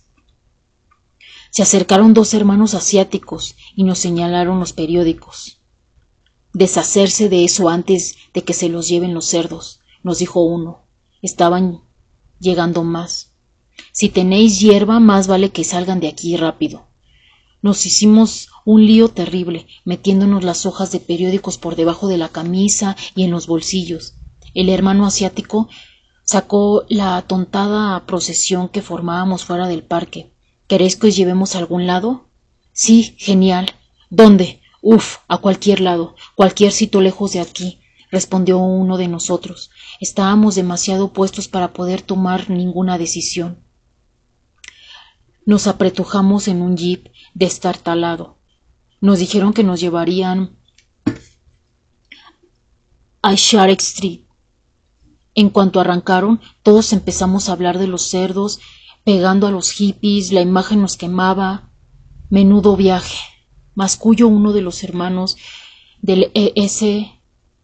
Se acercaron dos hermanos asiáticos y nos señalaron los periódicos. Deshacerse de eso antes de que se los lleven los cerdos, nos dijo uno. Estaban llegando más. Si tenéis hierba, más vale que salgan de aquí rápido. Nos hicimos un lío terrible, metiéndonos las hojas de periódicos por debajo de la camisa y en los bolsillos. El hermano asiático sacó la atontada procesión que formábamos fuera del parque. ¿Queréis que os llevemos a algún lado? Sí, genial. ¿Dónde? Uf, a cualquier lado, cualquier sitio lejos de aquí, respondió uno de nosotros. Estábamos demasiado puestos para poder tomar ninguna decisión. Nos apretujamos en un jeep destartalado. Nos dijeron que nos llevarían a Shark Street. En cuanto arrancaron, todos empezamos a hablar de los cerdos, pegando a los hippies, la imagen nos quemaba. Menudo viaje. Mascullo uno de los hermanos del ESBU.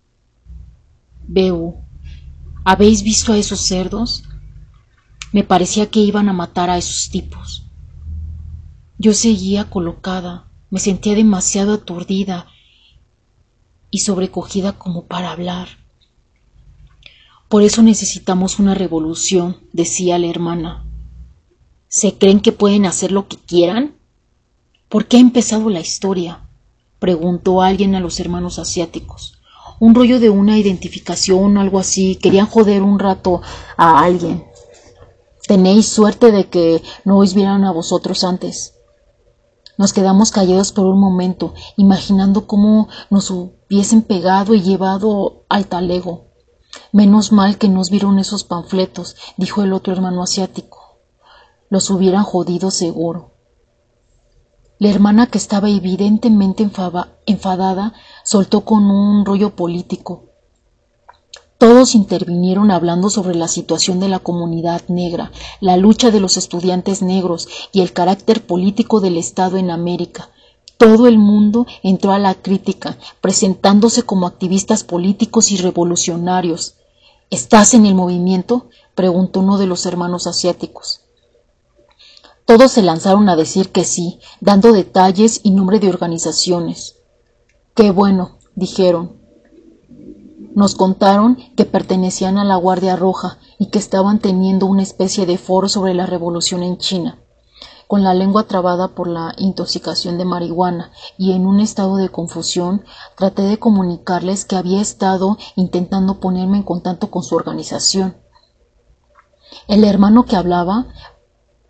¿Habéis visto a esos cerdos? Me parecía que iban a matar a esos tipos. Yo seguía colocada, me sentía demasiado aturdida y sobrecogida como para hablar. Por eso necesitamos una revolución, decía la hermana. ¿Se creen que pueden hacer lo que quieran? ¿Por qué ha empezado la historia?, preguntó alguien a los hermanos asiáticos. Un rollo de una identificación o algo así, querían joder un rato a alguien. Tenéis suerte de que no os vieran a vosotros antes. Nos quedamos callados por un momento, imaginando cómo nos hubiesen pegado y llevado al talego. Menos mal que nos vieron esos panfletos, dijo el otro hermano asiático. Los hubieran jodido seguro. La hermana, que estaba evidentemente enfadada, soltó con un rollo político. Todos intervinieron hablando sobre la situación de la comunidad negra, la lucha de los estudiantes negros y el carácter político del Estado en América. Todo el mundo entró a la crítica, presentándose como activistas políticos y revolucionarios. ¿Estás en el movimiento?, preguntó uno de los hermanos asiáticos. Todos se lanzaron a decir que sí, dando detalles y nombre de organizaciones. ¡Qué bueno!, dijeron. Nos contaron que pertenecían a la Guardia Roja y que estaban teniendo una especie de foro sobre la revolución en China. Con la lengua trabada por la intoxicación de marihuana y en un estado de confusión, traté de comunicarles que había estado intentando ponerme en contacto con su organización. El hermano que hablaba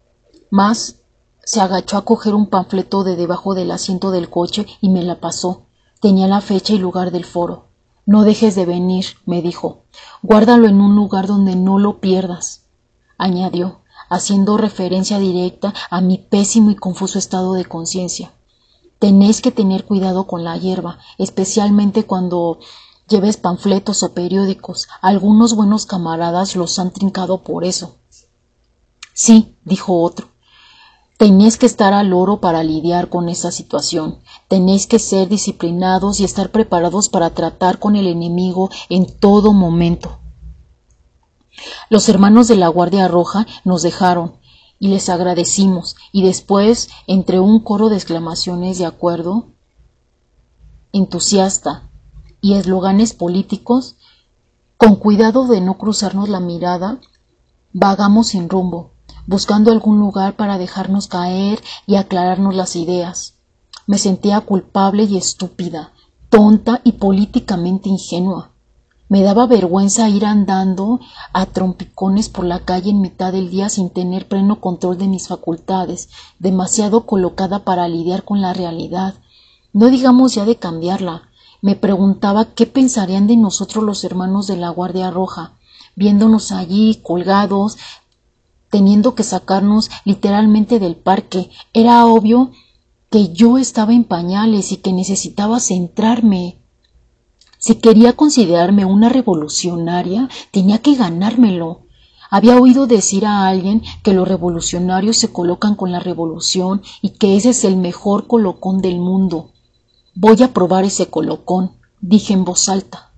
Más se agachó a coger un panfleto de debajo del asiento del coche y me la pasó. Tenía la fecha y lugar del foro. No dejes de venir, me dijo. Guárdalo en un lugar donde no lo pierdas, añadió, haciendo referencia directa a mi pésimo y confuso estado de conciencia. Tenéis que tener cuidado con la hierba, especialmente cuando lleves panfletos o periódicos. Algunos buenos camaradas los han trincado por eso. Sí, dijo otro. Tenéis que estar al loro para lidiar con esa situación. Tenéis que ser disciplinados y estar preparados para tratar con el enemigo en todo momento. Los hermanos de la Guardia Roja nos dejaron y les agradecimos, y después, entre un coro de exclamaciones de acuerdo entusiasta y esloganes políticos, con cuidado de no cruzarnos la mirada, vagamos sin rumbo, buscando algún lugar para dejarnos caer y aclararnos las ideas. Me sentía culpable y estúpida, tonta y políticamente ingenua. Me daba vergüenza ir andando a trompicones por la calle en mitad del día sin tener pleno control de mis facultades, demasiado colocada para lidiar con la realidad. No digamos ya de cambiarla. Me preguntaba qué pensarían de nosotros los hermanos de la Guardia Roja, viéndonos allí colgados, teniendo que sacarnos literalmente del parque. Era obvio que yo estaba en pañales y que necesitaba centrarme. Si quería considerarme una revolucionaria, tenía que ganármelo. Había oído decir a alguien que los revolucionarios se colocan con la revolución y que ese es el mejor colocón del mundo. Voy a probar ese colocón, dije en voz alta.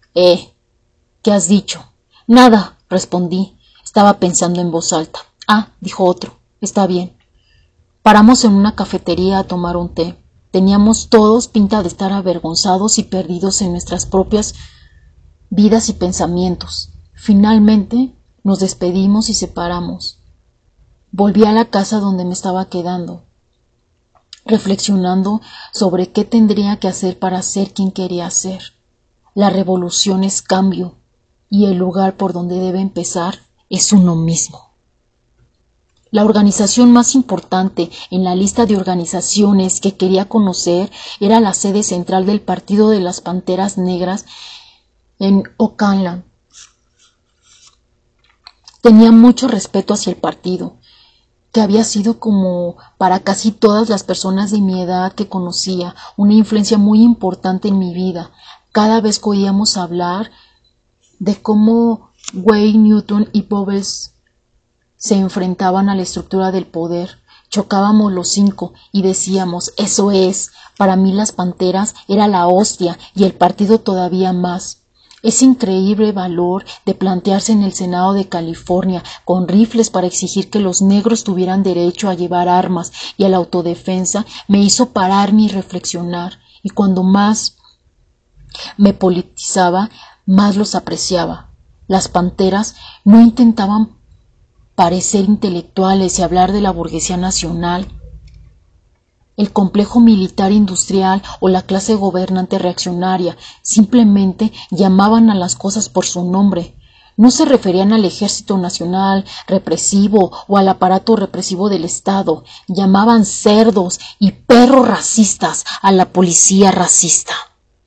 ¿Qué has dicho? Nada, respondí. Estaba pensando en voz alta. Ah, dijo otro. Está bien. Paramos en una cafetería a tomar un té. Teníamos todos pinta de estar avergonzados y perdidos en nuestras propias vidas y pensamientos. Finalmente nos despedimos y separamos. Volví a la casa donde me estaba quedando, reflexionando sobre qué tendría que hacer para ser quien quería ser. La revolución es cambio, y el lugar por donde debe empezar es uno mismo. La organización más importante en la lista de organizaciones que quería conocer era la sede central del Partido de las Panteras Negras en Oakland. Tenía mucho respeto hacia el partido, que había sido, como para casi todas las personas de mi edad que conocía, una influencia muy importante en mi vida. Cada vez que oíamos hablar de cómo Wayne Newton y Goebbels se enfrentaban a la estructura del poder, chocábamos los cinco y decíamos, eso es, para mí las Panteras era la hostia y el partido todavía más. Ese increíble valor de plantearse en el Senado de California con rifles para exigir que los negros tuvieran derecho a llevar armas y a la autodefensa me hizo pararme y reflexionar, y cuando más me politizaba, más los apreciaba. Las Panteras no intentaban parecer intelectuales y hablar de la burguesía nacional, el complejo militar industrial o la clase gobernante reaccionaria. Simplemente llamaban a las cosas por su nombre. No se referían al Ejército Nacional represivo o al aparato represivo del Estado. Llamaban cerdos y perros racistas a la policía racista.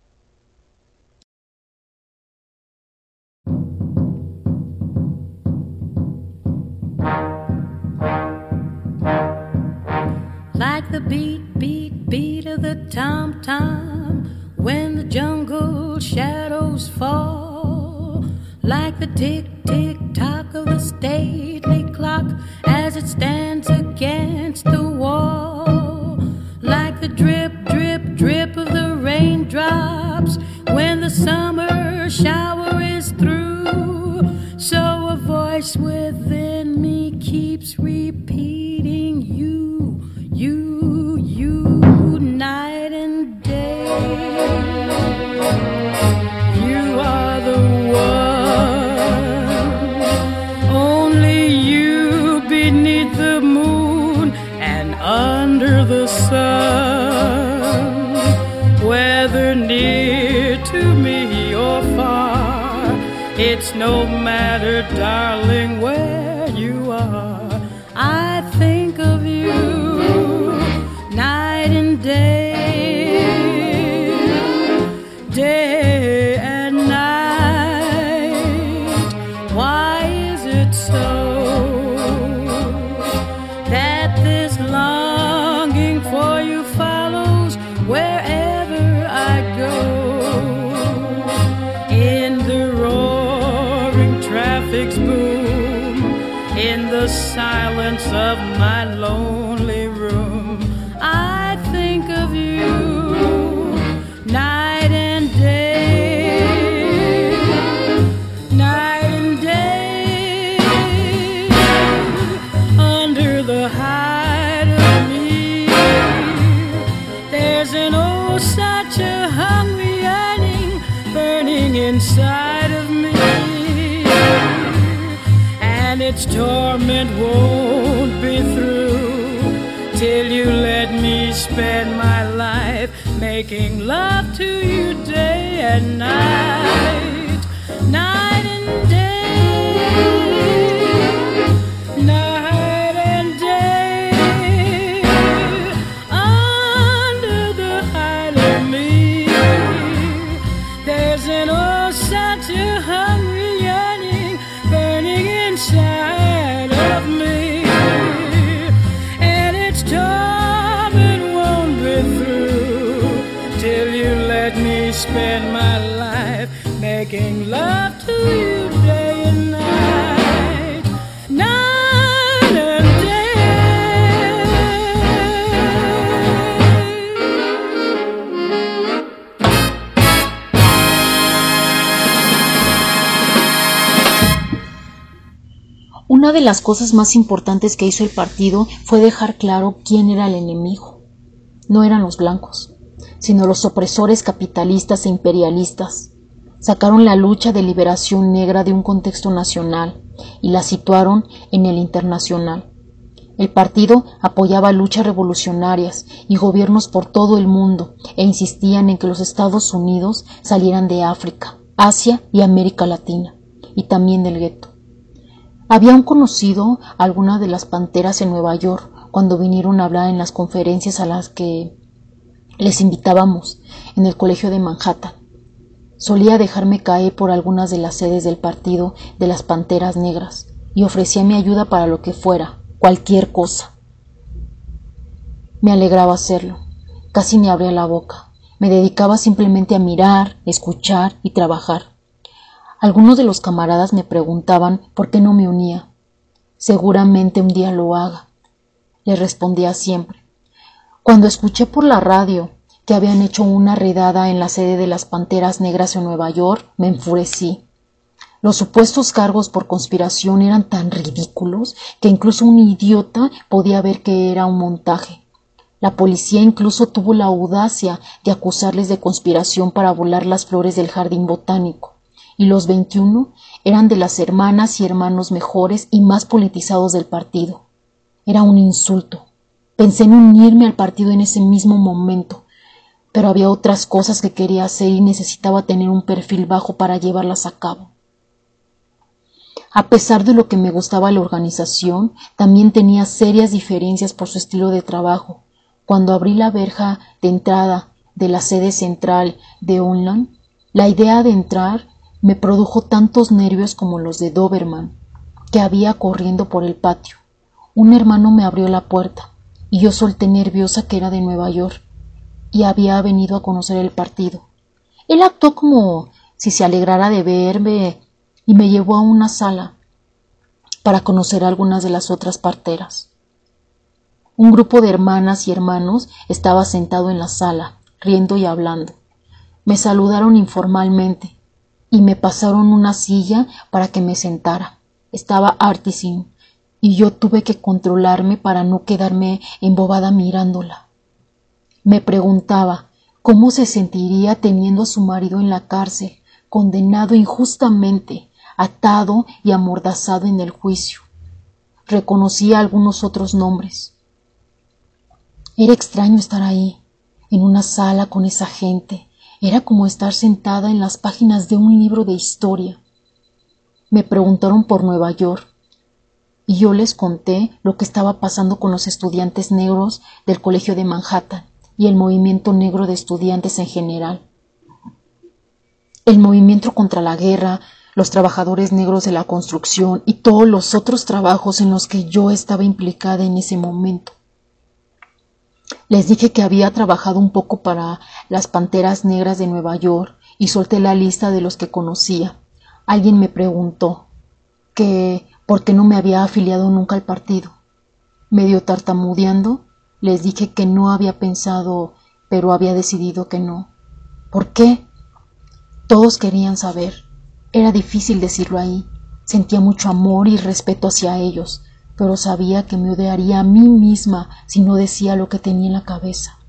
Like the beat, beat, beat of the tom-tom when the jungle shadows fall. Like the tick, tick, tock of the stately clock as it stands against the wall. Like the drip, drip, drip of the raindrops when the summer shower is through. So a voice within me keeps repeating you, night and day. You are the one, only you beneath the moon and under the sun. Whether near to me or far, it's no matter, darling, where you are. I think so that this longing for you follows wherever I go. In the roaring traffic's boom, in the silence of my lonely room, I think of you night and day, night and day. Under the hide of me, there's an oh such a hungry yearning burning inside of me, and its torment won't be through till you let me spend my life making love to you day and night, night and day, night and day. Under the hide of me, there's an oh such a hungry yearning burning inside of me, and its torment won't be through till you let me spend my life making love to you day and night, night and day. Una de las cosas más importantes que hizo el partido fue dejar claro quién era el enemigo. No eran los blancos, sino los opresores capitalistas e imperialistas. Sacaron la lucha de liberación negra de un contexto nacional y la situaron en el internacional. El partido apoyaba luchas revolucionarias y gobiernos por todo el mundo e insistían en que los Estados Unidos salieran de África, Asia y América Latina, y también del gueto. Habían conocido a algunas de las panteras en Nueva York cuando vinieron a hablar en las conferencias a las que les invitábamos en el colegio de Manhattan. Solía dejarme caer por algunas de las sedes del partido de las Panteras Negras y ofrecía mi ayuda para lo que fuera, cualquier cosa. Me alegraba hacerlo. Casi ni abría la boca. Me dedicaba simplemente a mirar, escuchar y trabajar. Algunos de los camaradas me preguntaban por qué no me unía. Seguramente un día lo haga. Les respondía siempre. Cuando escuché por la radio que habían hecho una redada en la sede de las Panteras Negras en Nueva York, me enfurecí. Los supuestos cargos por conspiración eran tan ridículos que incluso un idiota podía ver que era un montaje. La policía incluso tuvo la audacia de acusarles de conspiración para volar las flores del jardín botánico. Y los 21 eran de las hermanas y hermanos mejores y más politizados del partido. Era un insulto. Pensé en unirme al partido en ese mismo momento, pero había otras cosas que quería hacer y necesitaba tener un perfil bajo para llevarlas a cabo. A pesar de lo que me gustaba la organización, también tenía serias diferencias por su estilo de trabajo. Cuando abrí la verja de entrada de la sede central de Unland, la idea de entrar me produjo tantos nervios como los de Doberman, que había corriendo por el patio. Un hermano me abrió la puerta, y yo solté nerviosa que era de Nueva York, y había venido a conocer el partido. Él actuó como si se alegrara de verme, y me llevó a una sala para conocer a algunas de las otras parteras. Un grupo de hermanas y hermanos estaba sentado en la sala, riendo y hablando. Me saludaron informalmente, y me pasaron una silla para que me sentara. Estaba Artisim, y yo tuve que controlarme para no quedarme embobada mirándola. Me preguntaba cómo se sentiría teniendo a su marido en la cárcel, condenado injustamente, atado y amordazado en el juicio. Reconocía algunos otros nombres. Era extraño estar ahí, en una sala con esa gente. Era como estar sentada en las páginas de un libro de historia. Me preguntaron por Nueva York, y yo les conté lo que estaba pasando con los estudiantes negros del colegio de Manhattan y el movimiento negro de estudiantes en general. El movimiento contra la guerra, los trabajadores negros de la construcción y todos los otros trabajos en los que yo estaba implicada en ese momento. Les dije que había trabajado un poco para las Panteras Negras de Nueva York y solté la lista de los que conocía. Alguien me preguntó que por qué no me había afiliado nunca al partido. Medio tartamudeando, les dije que no había pensado, pero había decidido que no. ¿Por qué? Todos querían saber. Era difícil decirlo ahí. Sentía mucho amor y respeto hacia ellos, pero sabía que me odiaría a mí misma si no decía lo que tenía en la cabeza.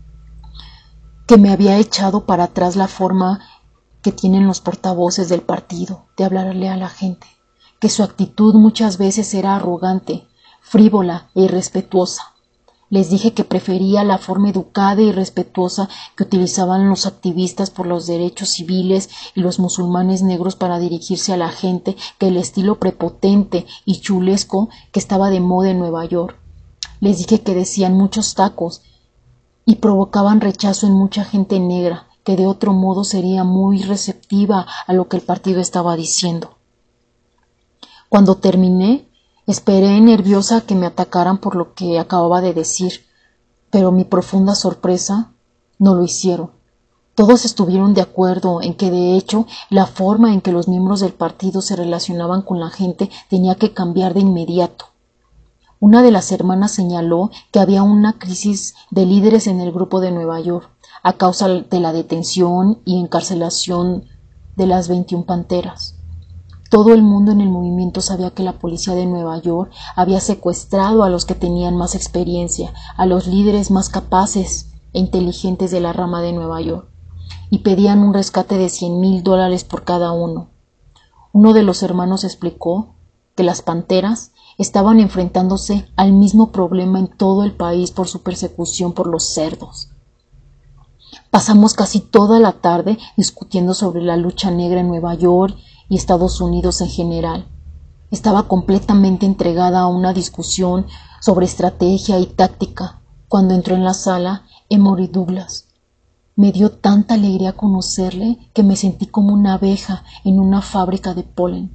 Que me había echado para atrás la forma que tienen los portavoces del partido de hablarle a la gente, que su actitud muchas veces era arrogante, frívola e irrespetuosa. Les dije que prefería la forma educada y respetuosa que utilizaban los activistas por los derechos civiles y los musulmanes negros para dirigirse a la gente que el estilo prepotente y chulesco que estaba de moda en Nueva York. Les dije que decían muchos tacos y provocaban rechazo en mucha gente negra, que de otro modo sería muy receptiva a lo que el partido estaba diciendo. Cuando terminé, esperé nerviosa que me atacaran por lo que acababa de decir, pero mi profunda sorpresa, no lo hicieron. Todos estuvieron de acuerdo en que, de hecho, la forma en que los miembros del partido se relacionaban con la gente tenía que cambiar de inmediato. Una de las hermanas señaló que había una crisis de líderes en el grupo de Nueva York a causa de la detención y encarcelación de las 21 panteras. Todo el mundo en el movimiento sabía que la policía de Nueva York había secuestrado a los que tenían más experiencia, a los líderes más capaces e inteligentes de la rama de Nueva York, y pedían un rescate de $100,000 por cada uno. Uno de los hermanos explicó que las panteras estaban enfrentándose al mismo problema en todo el país por su persecución por los cerdos. Pasamos casi toda la tarde discutiendo sobre la lucha negra en Nueva York y Estados Unidos en general. Estaba completamente entregada a una discusión sobre estrategia y táctica cuando entró en la sala Emory Douglas. Me dio tanta alegría conocerle que me sentí como una abeja en una fábrica de polen.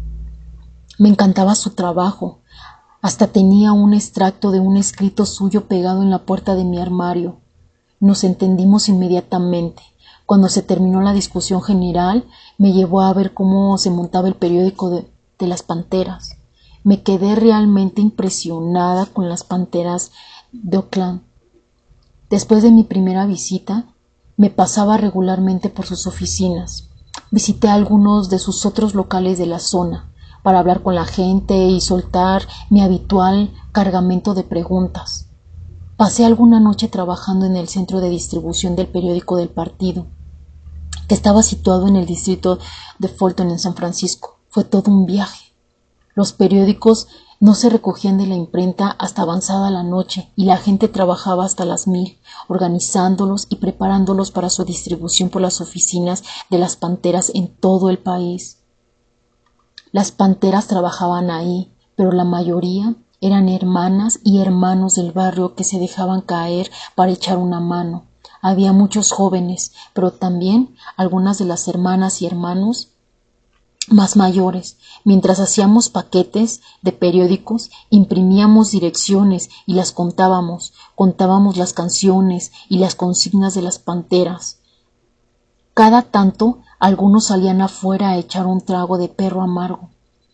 Me encantaba su trabajo. Hasta tenía un extracto de un escrito suyo pegado en la puerta de mi armario. Nos entendimos inmediatamente. Cuando se terminó la discusión general, me llevó a ver cómo se montaba el periódico de las panteras. Me quedé realmente impresionada con las panteras de Oakland. Después de mi primera visita, me pasaba regularmente por sus oficinas. Visité algunos de sus otros locales de la zona para hablar con la gente y soltar mi habitual cargamento de preguntas. Pasé alguna noche trabajando en el centro de distribución del periódico del partido, que estaba situado en el distrito de Fulton en San Francisco. Fue todo un viaje. Los periódicos no se recogían de la imprenta hasta avanzada la noche y la gente trabajaba hasta las 1000, organizándolos y preparándolos para su distribución por las oficinas de las panteras en todo el país. Las panteras trabajaban ahí, pero la mayoría eran hermanas y hermanos del barrio que se dejaban caer para echar una mano. Había muchos jóvenes, pero también algunas de las hermanas y hermanos más mayores. Mientras hacíamos paquetes de periódicos, imprimíamos direcciones y las contábamos las canciones y las consignas de las panteras. Cada tanto, algunos salían afuera a echar un trago de perro amargo,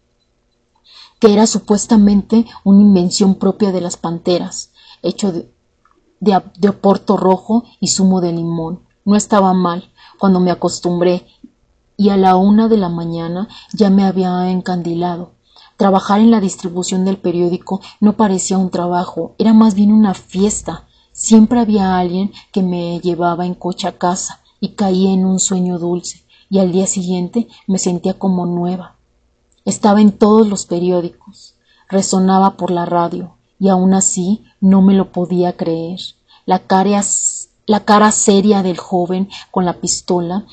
que era supuestamente una invención propia de las panteras, hecho de oporto rojo y zumo de limón. No estaba mal cuando me acostumbré, y a la 1 de la mañana ya me había encandilado. Trabajar en la distribución del periódico no parecía un trabajo, era más bien una fiesta. Siempre había alguien que me llevaba en coche a casa y caía en un sueño dulce, y al día siguiente me sentía como nueva. Estaba en todos los periódicos, resonaba por la radio, y aún así no me lo podía creer. La cara seria del joven con la pistola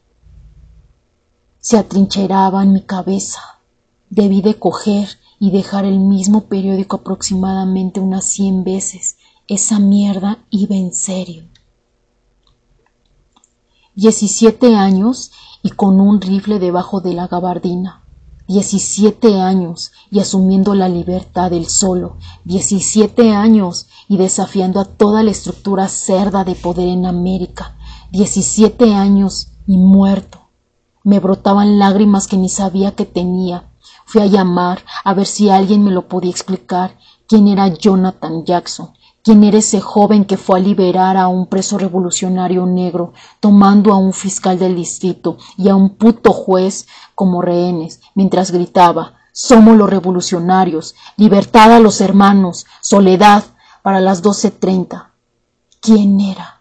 se atrincheraba en mi cabeza. Debí de coger y dejar el mismo periódico aproximadamente unas 100 veces. Esa mierda iba en serio. 17 años y con un rifle debajo de la gabardina. 17 años y asumiendo la libertad él solo. 17 años y desafiando a toda la estructura cerda de poder en América. 17 años y muerto. Me brotaban lágrimas que ni sabía que tenía. Fui a llamar a ver si alguien me lo podía explicar. ¿Quién era Jonathan Jackson? ¿Quién era ese joven que fue a liberar a un preso revolucionario negro, tomando a un fiscal del distrito y a un puto juez como rehenes, mientras gritaba: «Somos los revolucionarios, libertad a los hermanos, soledad», para las 12:30? ¿Quién era?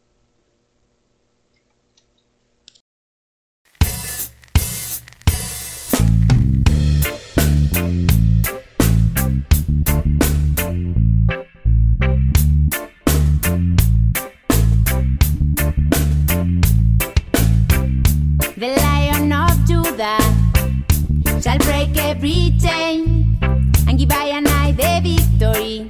The Lion of Judah shall break every chain and give I and I the victory.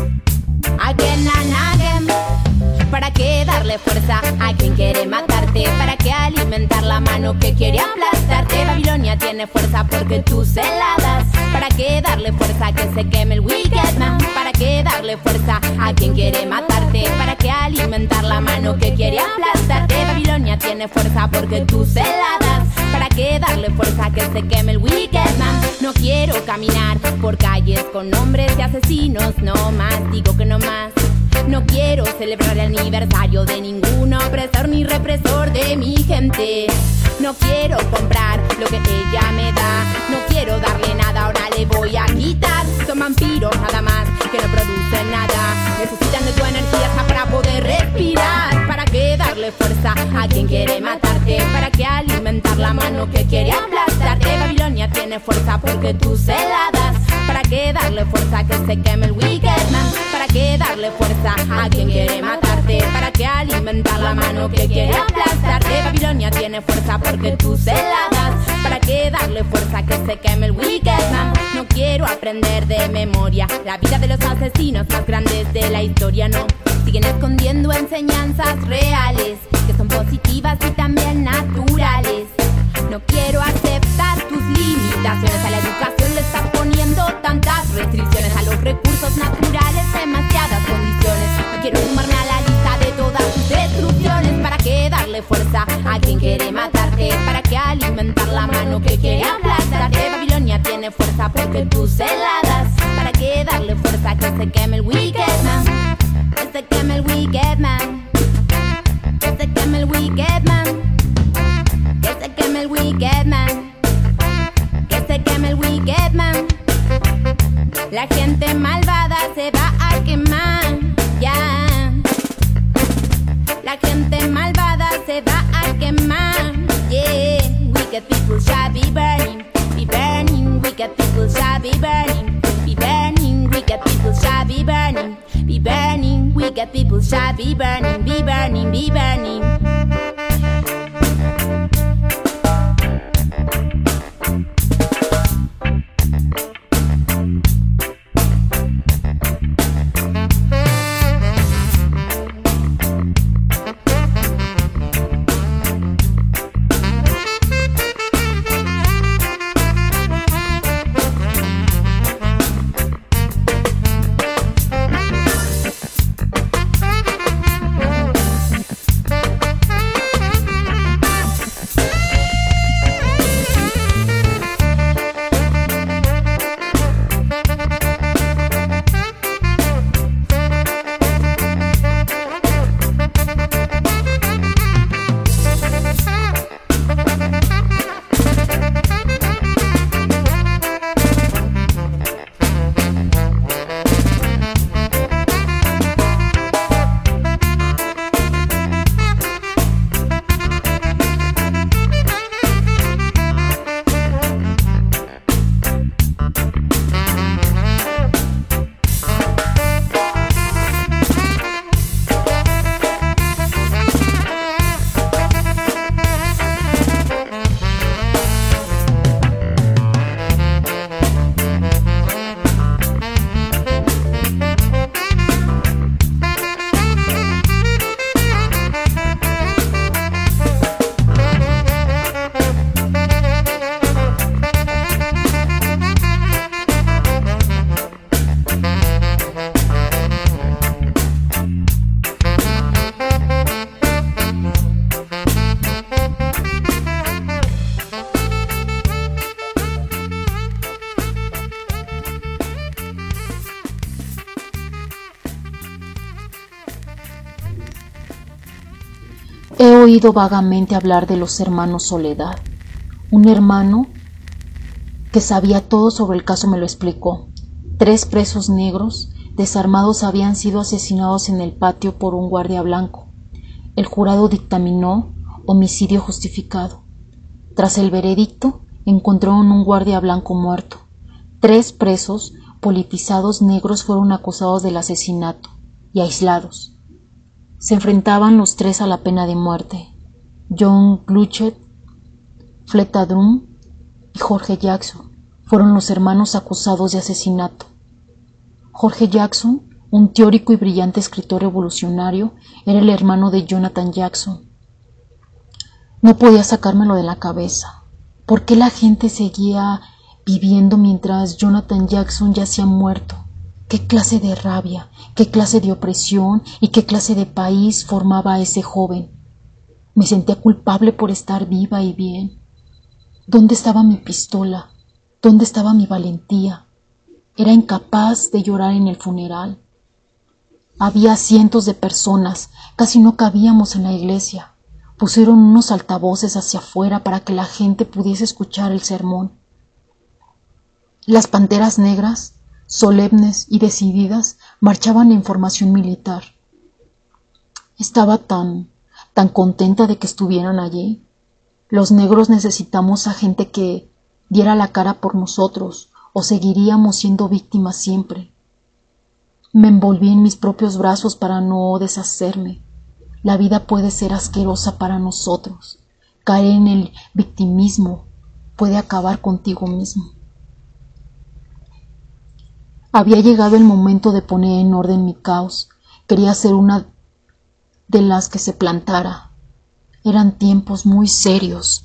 Again and again. ¿Para qué darle fuerza a quien quiere matarte? ¿Para qué alimentar la mano que quiere aplastarte? Babilonia tiene fuerza porque tú se la das. ¿Para qué darle fuerza a que se queme el wicked man? ¿Para qué darle fuerza a quien quiere matarte? ¿Para qué alimentar la mano que quiere aplastarte? Babilonia tiene fuerza porque tú se la das. ¿Para qué darle fuerza a que se queme el wicked man? No quiero caminar por calles con hombres y asesinos, no más, digo que no más. No quiero celebrar el aniversario de ningún opresor ni represor de mi gente. No quiero comprar lo que ella me da. No quiero darle nada, ahora le voy a quitar. Son vampiros nada más, que no producen nada. Necesitan de tu energía para poder respirar. ¿Para qué darle fuerza a quien quiere matarte? ¿Para qué alimentar la mano que quiere aplastarte? Babilonia tiene fuerza porque tú se la das. ¿Para qué darle fuerza a que se queme el wicked man? ¿Para qué darle fuerza a quien quiere matarte? ¿Para qué alimentar la mano que quiere aplastarte? Babilonia tiene fuerza porque tú se la das. ¿Para qué darle fuerza a que se queme el wicked man? No quiero aprender de memoria la vida de los asesinos más grandes de la historia, no. Siguen escondiendo enseñanzas reales que son positivas y también naturales. No quiero aceptar tus limitaciones. A la educación le estás poniendo tantas restricciones. A los recursos naturales demasiadas condiciones. No quiero sumarme a la lista de todas tus destrucciones. ¿Para qué darle fuerza a quien quiere matarte? ¿Para qué alimentar la mano que quiere aplastarte? Babilonia tiene fuerza porque tú se la das. ¿Para qué darle fuerza a que se queme el wicked man? Que se queme el wicked man. Que se queme el wicked man. Que se queme el wicked man. Que se queme el wicked man. La gente malvada se va a quemar, ya. La gente malvada se va a quemar, yeah. Wicked people shall be burning, be burning. Wicked people shall be burning, be burning. Wicked people shall be burning, be burning. Wicked people shall be burning, be burning, be burning. oído vagamente hablar de los hermanos Soledad. Un hermano que sabía todo sobre el caso me lo explicó. 3 presos negros desarmados habían sido asesinados en el patio por un guardia blanco. El jurado dictaminó homicidio justificado. Tras el veredicto, encontraron un guardia blanco muerto. 3 presos politizados negros fueron acusados del asesinato y aislados. Se enfrentaban los 3 a la pena de muerte: John Gluchet, Fleta Drum y Jorge Jackson fueron los hermanos acusados de asesinato. Jorge Jackson, un teórico y brillante escritor revolucionario, era el hermano de Jonathan Jackson. No podía sacármelo de la cabeza. ¿Por qué la gente seguía viviendo mientras Jonathan Jackson yacía muerto? ¿Qué clase de rabia, qué clase de opresión y qué clase de país formaba ese joven? Me sentía culpable por estar viva y bien. ¿Dónde estaba mi pistola? ¿Dónde estaba mi valentía? Era incapaz de llorar en el funeral. Había cientos de personas, casi no cabíamos en la iglesia. Pusieron unos altavoces hacia afuera para que la gente pudiese escuchar el sermón. Las panteras negras, solemnes y decididas, marchaban en formación militar. Estaba tan contenta de que estuvieran allí. Los negros necesitamos a gente que diera la cara por nosotros, o seguiríamos siendo víctimas siempre. Me envolví en mis propios brazos para no deshacerme. La vida puede ser asquerosa para nosotros. Caer en el victimismo puede acabar contigo mismo. Había llegado el momento de poner en orden mi caos. Quería ser una de las que se plantara. Eran tiempos muy serios.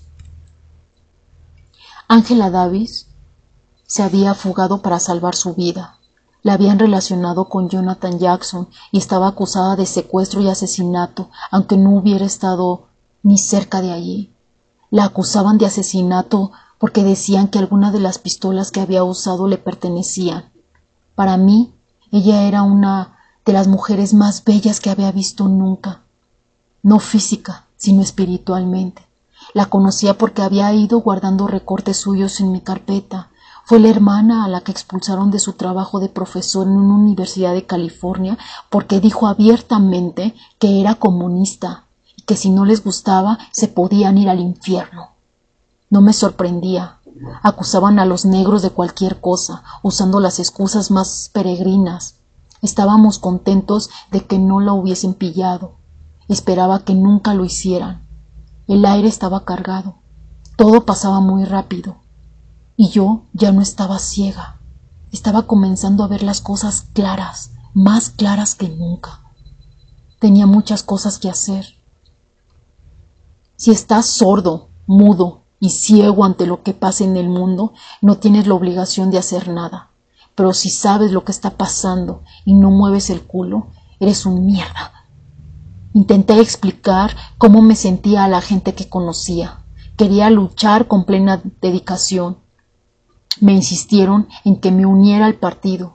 Angela Davis se había fugado para salvar su vida. La habían relacionado con Jonathan Jackson y estaba acusada de secuestro y asesinato, aunque no hubiera estado ni cerca de allí. La acusaban de asesinato porque decían que algunas de las pistolas que había usado le pertenecían. Para mí, ella era una de las mujeres más bellas que había visto nunca. No física, sino espiritualmente. La conocía porque había ido guardando recortes suyos en mi carpeta. Fue la hermana a la que expulsaron de su trabajo de profesor en una universidad de California porque dijo abiertamente que era comunista y que si no les gustaba se podían ir al infierno. No me sorprendía. Acusaban a los negros de cualquier cosa, usando las excusas más peregrinas. Estábamos contentos de que no la hubiesen pillado. Esperaba que nunca lo hicieran. El aire estaba cargado. Todo pasaba muy rápido. Y yo ya no estaba ciega. Estaba comenzando a ver las cosas claras, más claras que nunca. Tenía muchas cosas que hacer. Si estás sordo, mudo y ciego ante lo que pasa en el mundo, no tienes la obligación de hacer nada. Pero si sabes lo que está pasando y no mueves el culo, eres un mierda. Intenté explicar cómo me sentía a la gente que conocía. Quería luchar con plena dedicación. Me insistieron en que me uniera al partido.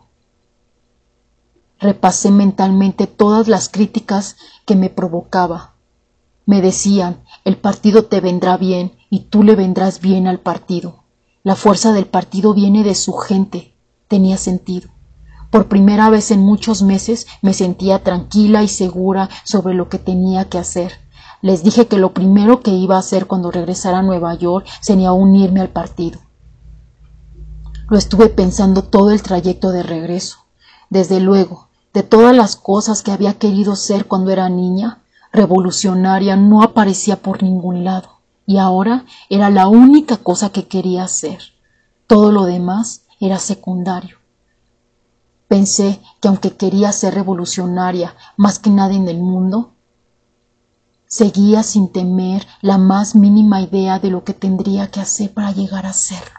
Repasé mentalmente todas las críticas que me provocaba. Me decían, el partido te vendrá bien y tú le vendrás bien al partido. La fuerza del partido viene de su gente. Tenía sentido. Por primera vez en muchos meses me sentía tranquila y segura sobre lo que tenía que hacer. Les dije que lo primero que iba a hacer cuando regresara a Nueva York sería unirme al partido. Lo estuve pensando todo el trayecto de regreso. Desde luego, de todas las cosas que había querido ser cuando era niña, revolucionaria no aparecía por ningún lado, y ahora era la única cosa que quería hacer. Todo lo demás era secundario. Pensé que aunque quería ser revolucionaria más que nada en el mundo, seguía sin tener la más mínima idea de lo que tendría que hacer para llegar a serlo.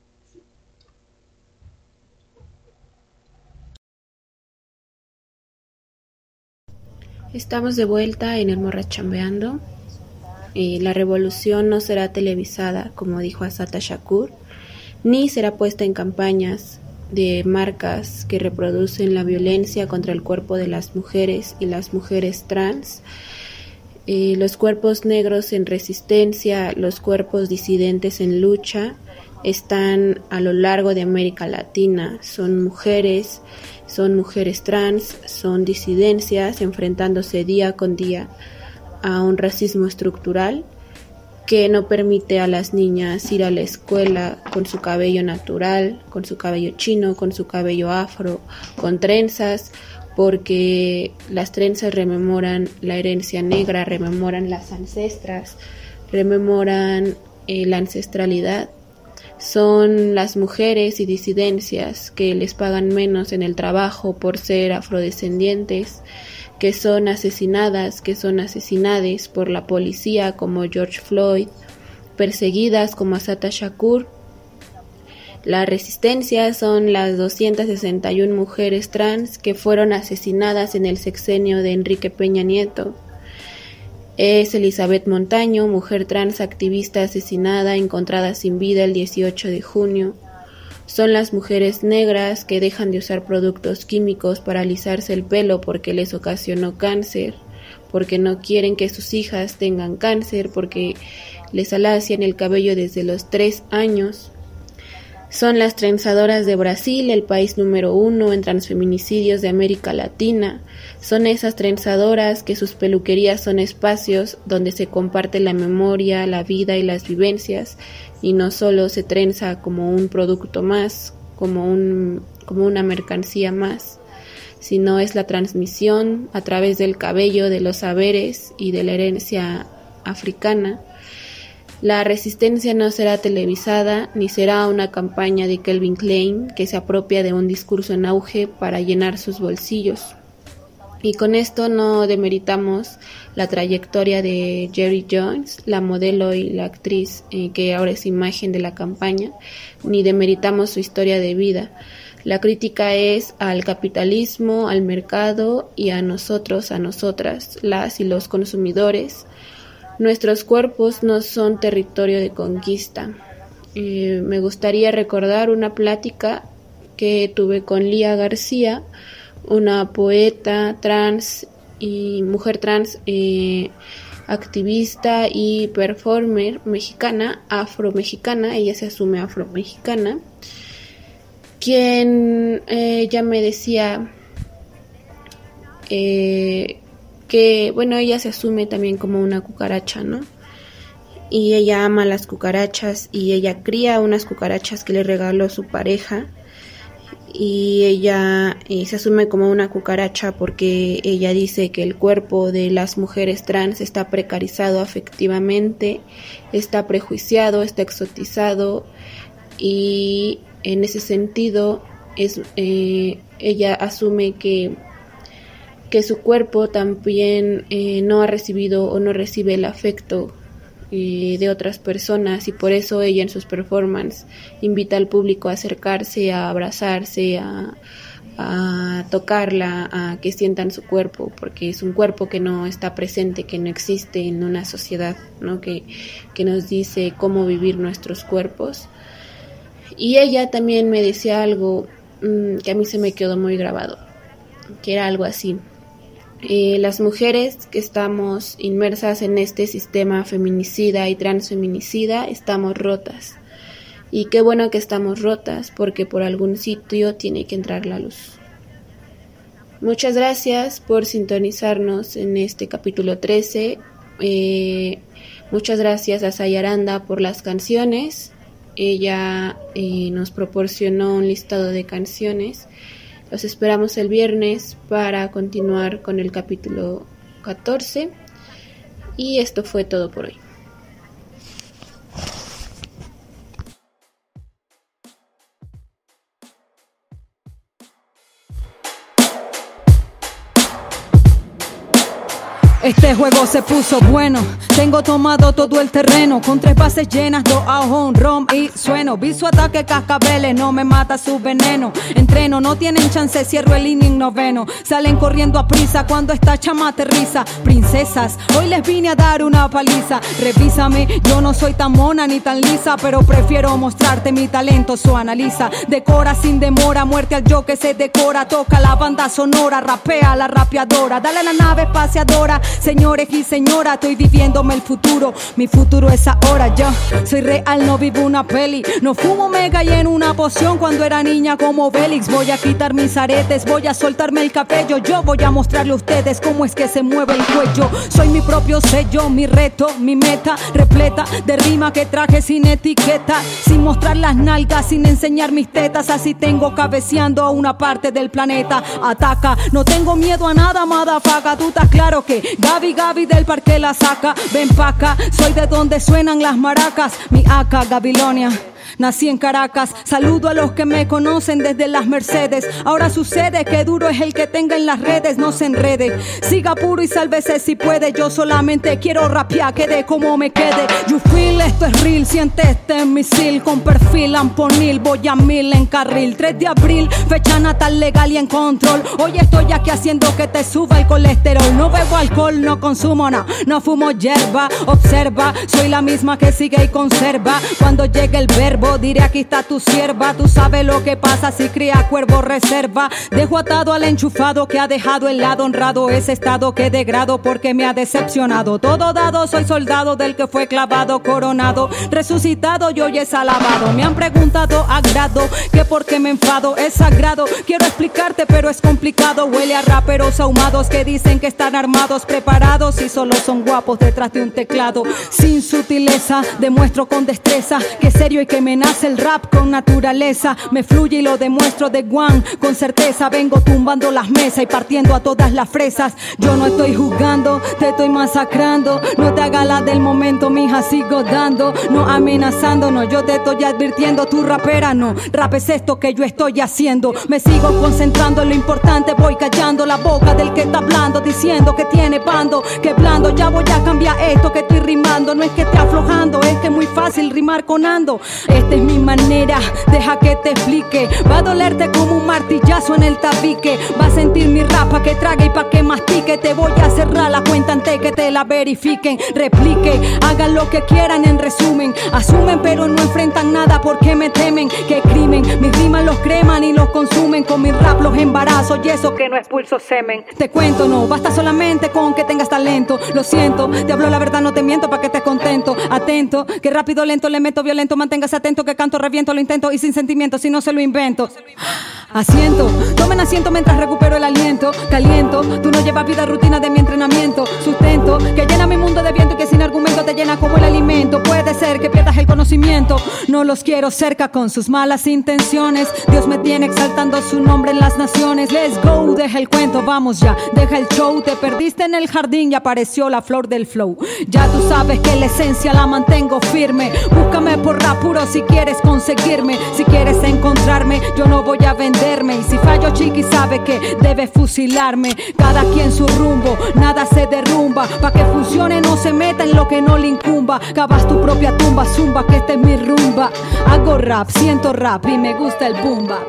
Estamos de vuelta en el Morras Chambeando. La revolución no será televisada, como dijo Assata Shakur, ni será puesta en campañas de marcas que reproducen la violencia contra el cuerpo de las mujeres y las mujeres trans. Los cuerpos negros en resistencia, los cuerpos disidentes en lucha, están a lo largo de América Latina. Son mujeres trans, son disidencias enfrentándose día con día a un racismo estructural que no permite a las niñas ir a la escuela con su cabello natural, con su cabello chino, con su cabello afro, con trenzas, porque las trenzas rememoran la herencia negra, rememoran las ancestras, rememoran la ancestralidad. Son las mujeres y disidencias que les pagan menos en el trabajo por ser afrodescendientes, que son asesinadas, que son asesinades por la policía como George Floyd, perseguidas como Assata Shakur. La resistencia son las 261 mujeres trans que fueron asesinadas en el sexenio de Enrique Peña Nieto. Es Elizabeth Montaño, mujer trans activista asesinada, encontrada sin vida el 18 de junio. Son las mujeres negras que dejan de usar productos químicos para alisarse el pelo porque les ocasionó cáncer, porque no quieren que sus hijas tengan cáncer, porque les alacian el cabello desde los 3 años. Son las trenzadoras de Brasil, el país número 1 en transfeminicidios de América Latina. Son esas trenzadoras que sus peluquerías son espacios donde se comparte la memoria, la vida y las vivencias, y no solo se trenza como un producto más, como una mercancía más, sino es la transmisión a través del cabello de los saberes y de la herencia africana. La resistencia no será televisada ni será una campaña de Calvin Klein que se apropia de un discurso en auge para llenar sus bolsillos. Y con esto no demeritamos la trayectoria de Jerry Jones, la modelo y la actriz que ahora es imagen de la campaña, ni demeritamos su historia de vida. La crítica es al capitalismo, al mercado y a nosotros, a nosotras, las y los consumidores. Nuestros cuerpos no son territorio de conquista. Me gustaría recordar una plática que tuve con Lía García, una poeta trans y mujer trans, activista y performer mexicana, afromexicana, ella se asume afromexicana, quien ella me decía que, bueno, ella se asume también como una cucaracha, ¿no? Y ella ama las cucarachas y ella cría unas cucarachas que le regaló su pareja, y ella se asume como una cucaracha porque ella dice que el cuerpo de las mujeres trans está precarizado afectivamente, está prejuiciado, está exotizado, y en ese sentido ella asume que su cuerpo también no ha recibido o no recibe el afecto de otras personas, y por eso ella en sus performances invita al público a acercarse, a abrazarse, a tocarla, a que sientan su cuerpo, porque es un cuerpo que no está presente, que no existe en una sociedad, ¿no? que nos dice cómo vivir nuestros cuerpos. Y ella también me decía algo que a mí se me quedó muy grabado, que era algo así: las mujeres que estamos inmersas en este sistema feminicida y transfeminicida estamos rotas, y qué bueno que estamos rotas, porque por algún sitio tiene que entrar la luz. Muchas gracias por sintonizarnos en este capítulo 13. Muchas gracias a Sayaranda por las canciones. Ella nos proporcionó un listado de canciones. Los esperamos el viernes para continuar con el capítulo 14. Y esto fue todo por hoy. Este juego se puso bueno, tengo tomado todo el terreno, con 3 bases llenas, 2 outs, un rom y sueno. Vi su ataque cascabeles, no me mata su veneno. Entreno, no tienen chance, cierro el inning noveno. Salen corriendo a prisa cuando esta chama aterriza. Princesas, hoy les vine a dar una paliza. Revísame, yo no soy tan mona ni tan lisa, pero prefiero mostrarte mi talento, so analiza. Decora sin demora, muerte al yo que se decora. Toca la banda sonora, rapea la rapeadora. Dale a la nave espaciadora, Señores y señoras, estoy viviéndome el futuro. Mi futuro es ahora, yo soy real, no vivo una peli. No fumo mega y en una poción cuando era niña como Bélix. Voy a quitar mis aretes, voy a soltarme el cabello. Yo voy a mostrarle a ustedes cómo es que se mueve el cuello. Soy mi propio sello, mi reto, mi meta repleta de rima que traje sin etiqueta, sin mostrar las nalgas, sin enseñar mis tetas. Así tengo cabeceando a una parte del planeta. Ataca, no tengo miedo a nada, madafaga. Tú estás claro que Gaby del parque la saca. Ven pa' acá, soy de donde suenan las maracas. Mi AK, Gabilonia. Nací en Caracas, saludo a los que me conocen desde las Mercedes. Ahora sucede que duro es el que tenga en las redes, no se enrede. Siga puro y sálvese si puede. Yo solamente quiero rapear, quede como me quede. You feel, esto es real, siente este misil. Con perfil amponil, voy a 1000 en carril. 3 de abril, fecha natal legal y en control. Hoy estoy aquí haciendo que te suba el colesterol. No bebo alcohol, no consumo no fumo hierba. Observa, soy la misma que sigue y conserva. Cuando llegue el verbo diré aquí está tu sierva. Tú sabes lo que pasa si cría cuervo reserva. Dejo atado al enchufado que ha dejado el lado honrado. Ese estado que degrado porque me ha decepcionado. Todo dado, soy soldado del que fue clavado, coronado, resucitado y hoy es alabado. Me han preguntado a grado que por qué me enfado. Es sagrado, quiero explicarte pero es complicado. Huele a raperos ahumados que dicen que están armados, preparados y solo son guapos detrás de un teclado. Sin sutileza, demuestro con destreza que serio y que me nace el rap con naturaleza. Me fluye y lo demuestro de one con certeza. Vengo tumbando las mesas y partiendo a todas las fresas. Yo no estoy jugando, te estoy masacrando. No te hagas la del momento, mija, sigo dando. No amenazando, no, yo te estoy advirtiendo. Tu rapera no, rap es esto que yo estoy haciendo. Me sigo concentrando en lo importante, voy callando la boca del que está hablando, diciendo que tiene bando, que blando. Ya voy a cambiar esto que estoy rimando. No es que esté aflojando, es que es muy fácil rimar con ando. Esta es mi manera, deja que te explique. Va a dolerte como un martillazo en el tabique. Va a sentir mi rap pa' que trague y pa' que mastique. Te voy a cerrar la cuenta antes que te la verifiquen. Replique, hagan lo que quieran en resumen. Asumen pero no enfrentan nada porque me temen. Que crimen, mis rimas los creman y los consumen. Con mi rap los embarazo y eso que no expulso semen. Te cuento, no, basta solamente con que tengas talento. Lo siento, te hablo la verdad, no te miento pa' que estés contento. Atento, que rápido, lento, le meto violento. Manténgase atento que canto, reviento, lo intento y sin sentimiento, si no se lo invento. Asiento, tomen asiento mientras recupero el aliento. Caliento, tú no llevas vida rutina de mi entrenamiento. Sustento, que llena mi mundo de viento y que sin argumento te llena como el alimento. Puede ser que pierdas el conocimiento. No los quiero cerca con sus malas intenciones. Dios me tiene exaltando su nombre en las naciones. Let's go, deja el cuento, vamos ya, deja el show. Te perdiste en el jardín y apareció la flor del flow. Ya tú sabes que la esencia la mantengo firme. Búscame por rap puro si quieres conseguirme. Si quieres encontrarme, yo no voy a venderme. Y si fallo, chiqui, sabe que debe fusilarme. Cada quien su rumbo, nada se derrumba. Pa' que funcione no se meta en lo que no le incumba. Cavas tu propia tumba, zumba, que esta es mi rumba. Hago rap, siento rap y me gusta el boom bap.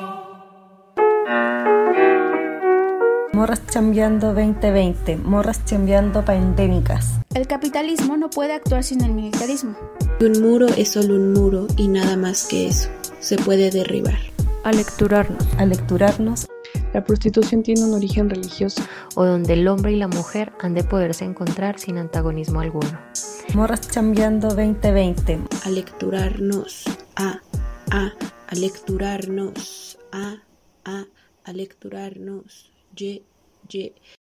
Morras chambeando 2020, morras chambeando pandémicas. El capitalismo no puede actuar sin el militarismo. Un muro es solo un muro y nada más que eso. Se puede derribar. Alecturarnos. La prostitución tiene un origen religioso. O donde el hombre y la mujer han de poderse encontrar sin antagonismo alguno. Morras chambeando 2020. Alecturarnos, alecturarnos, alecturarnos,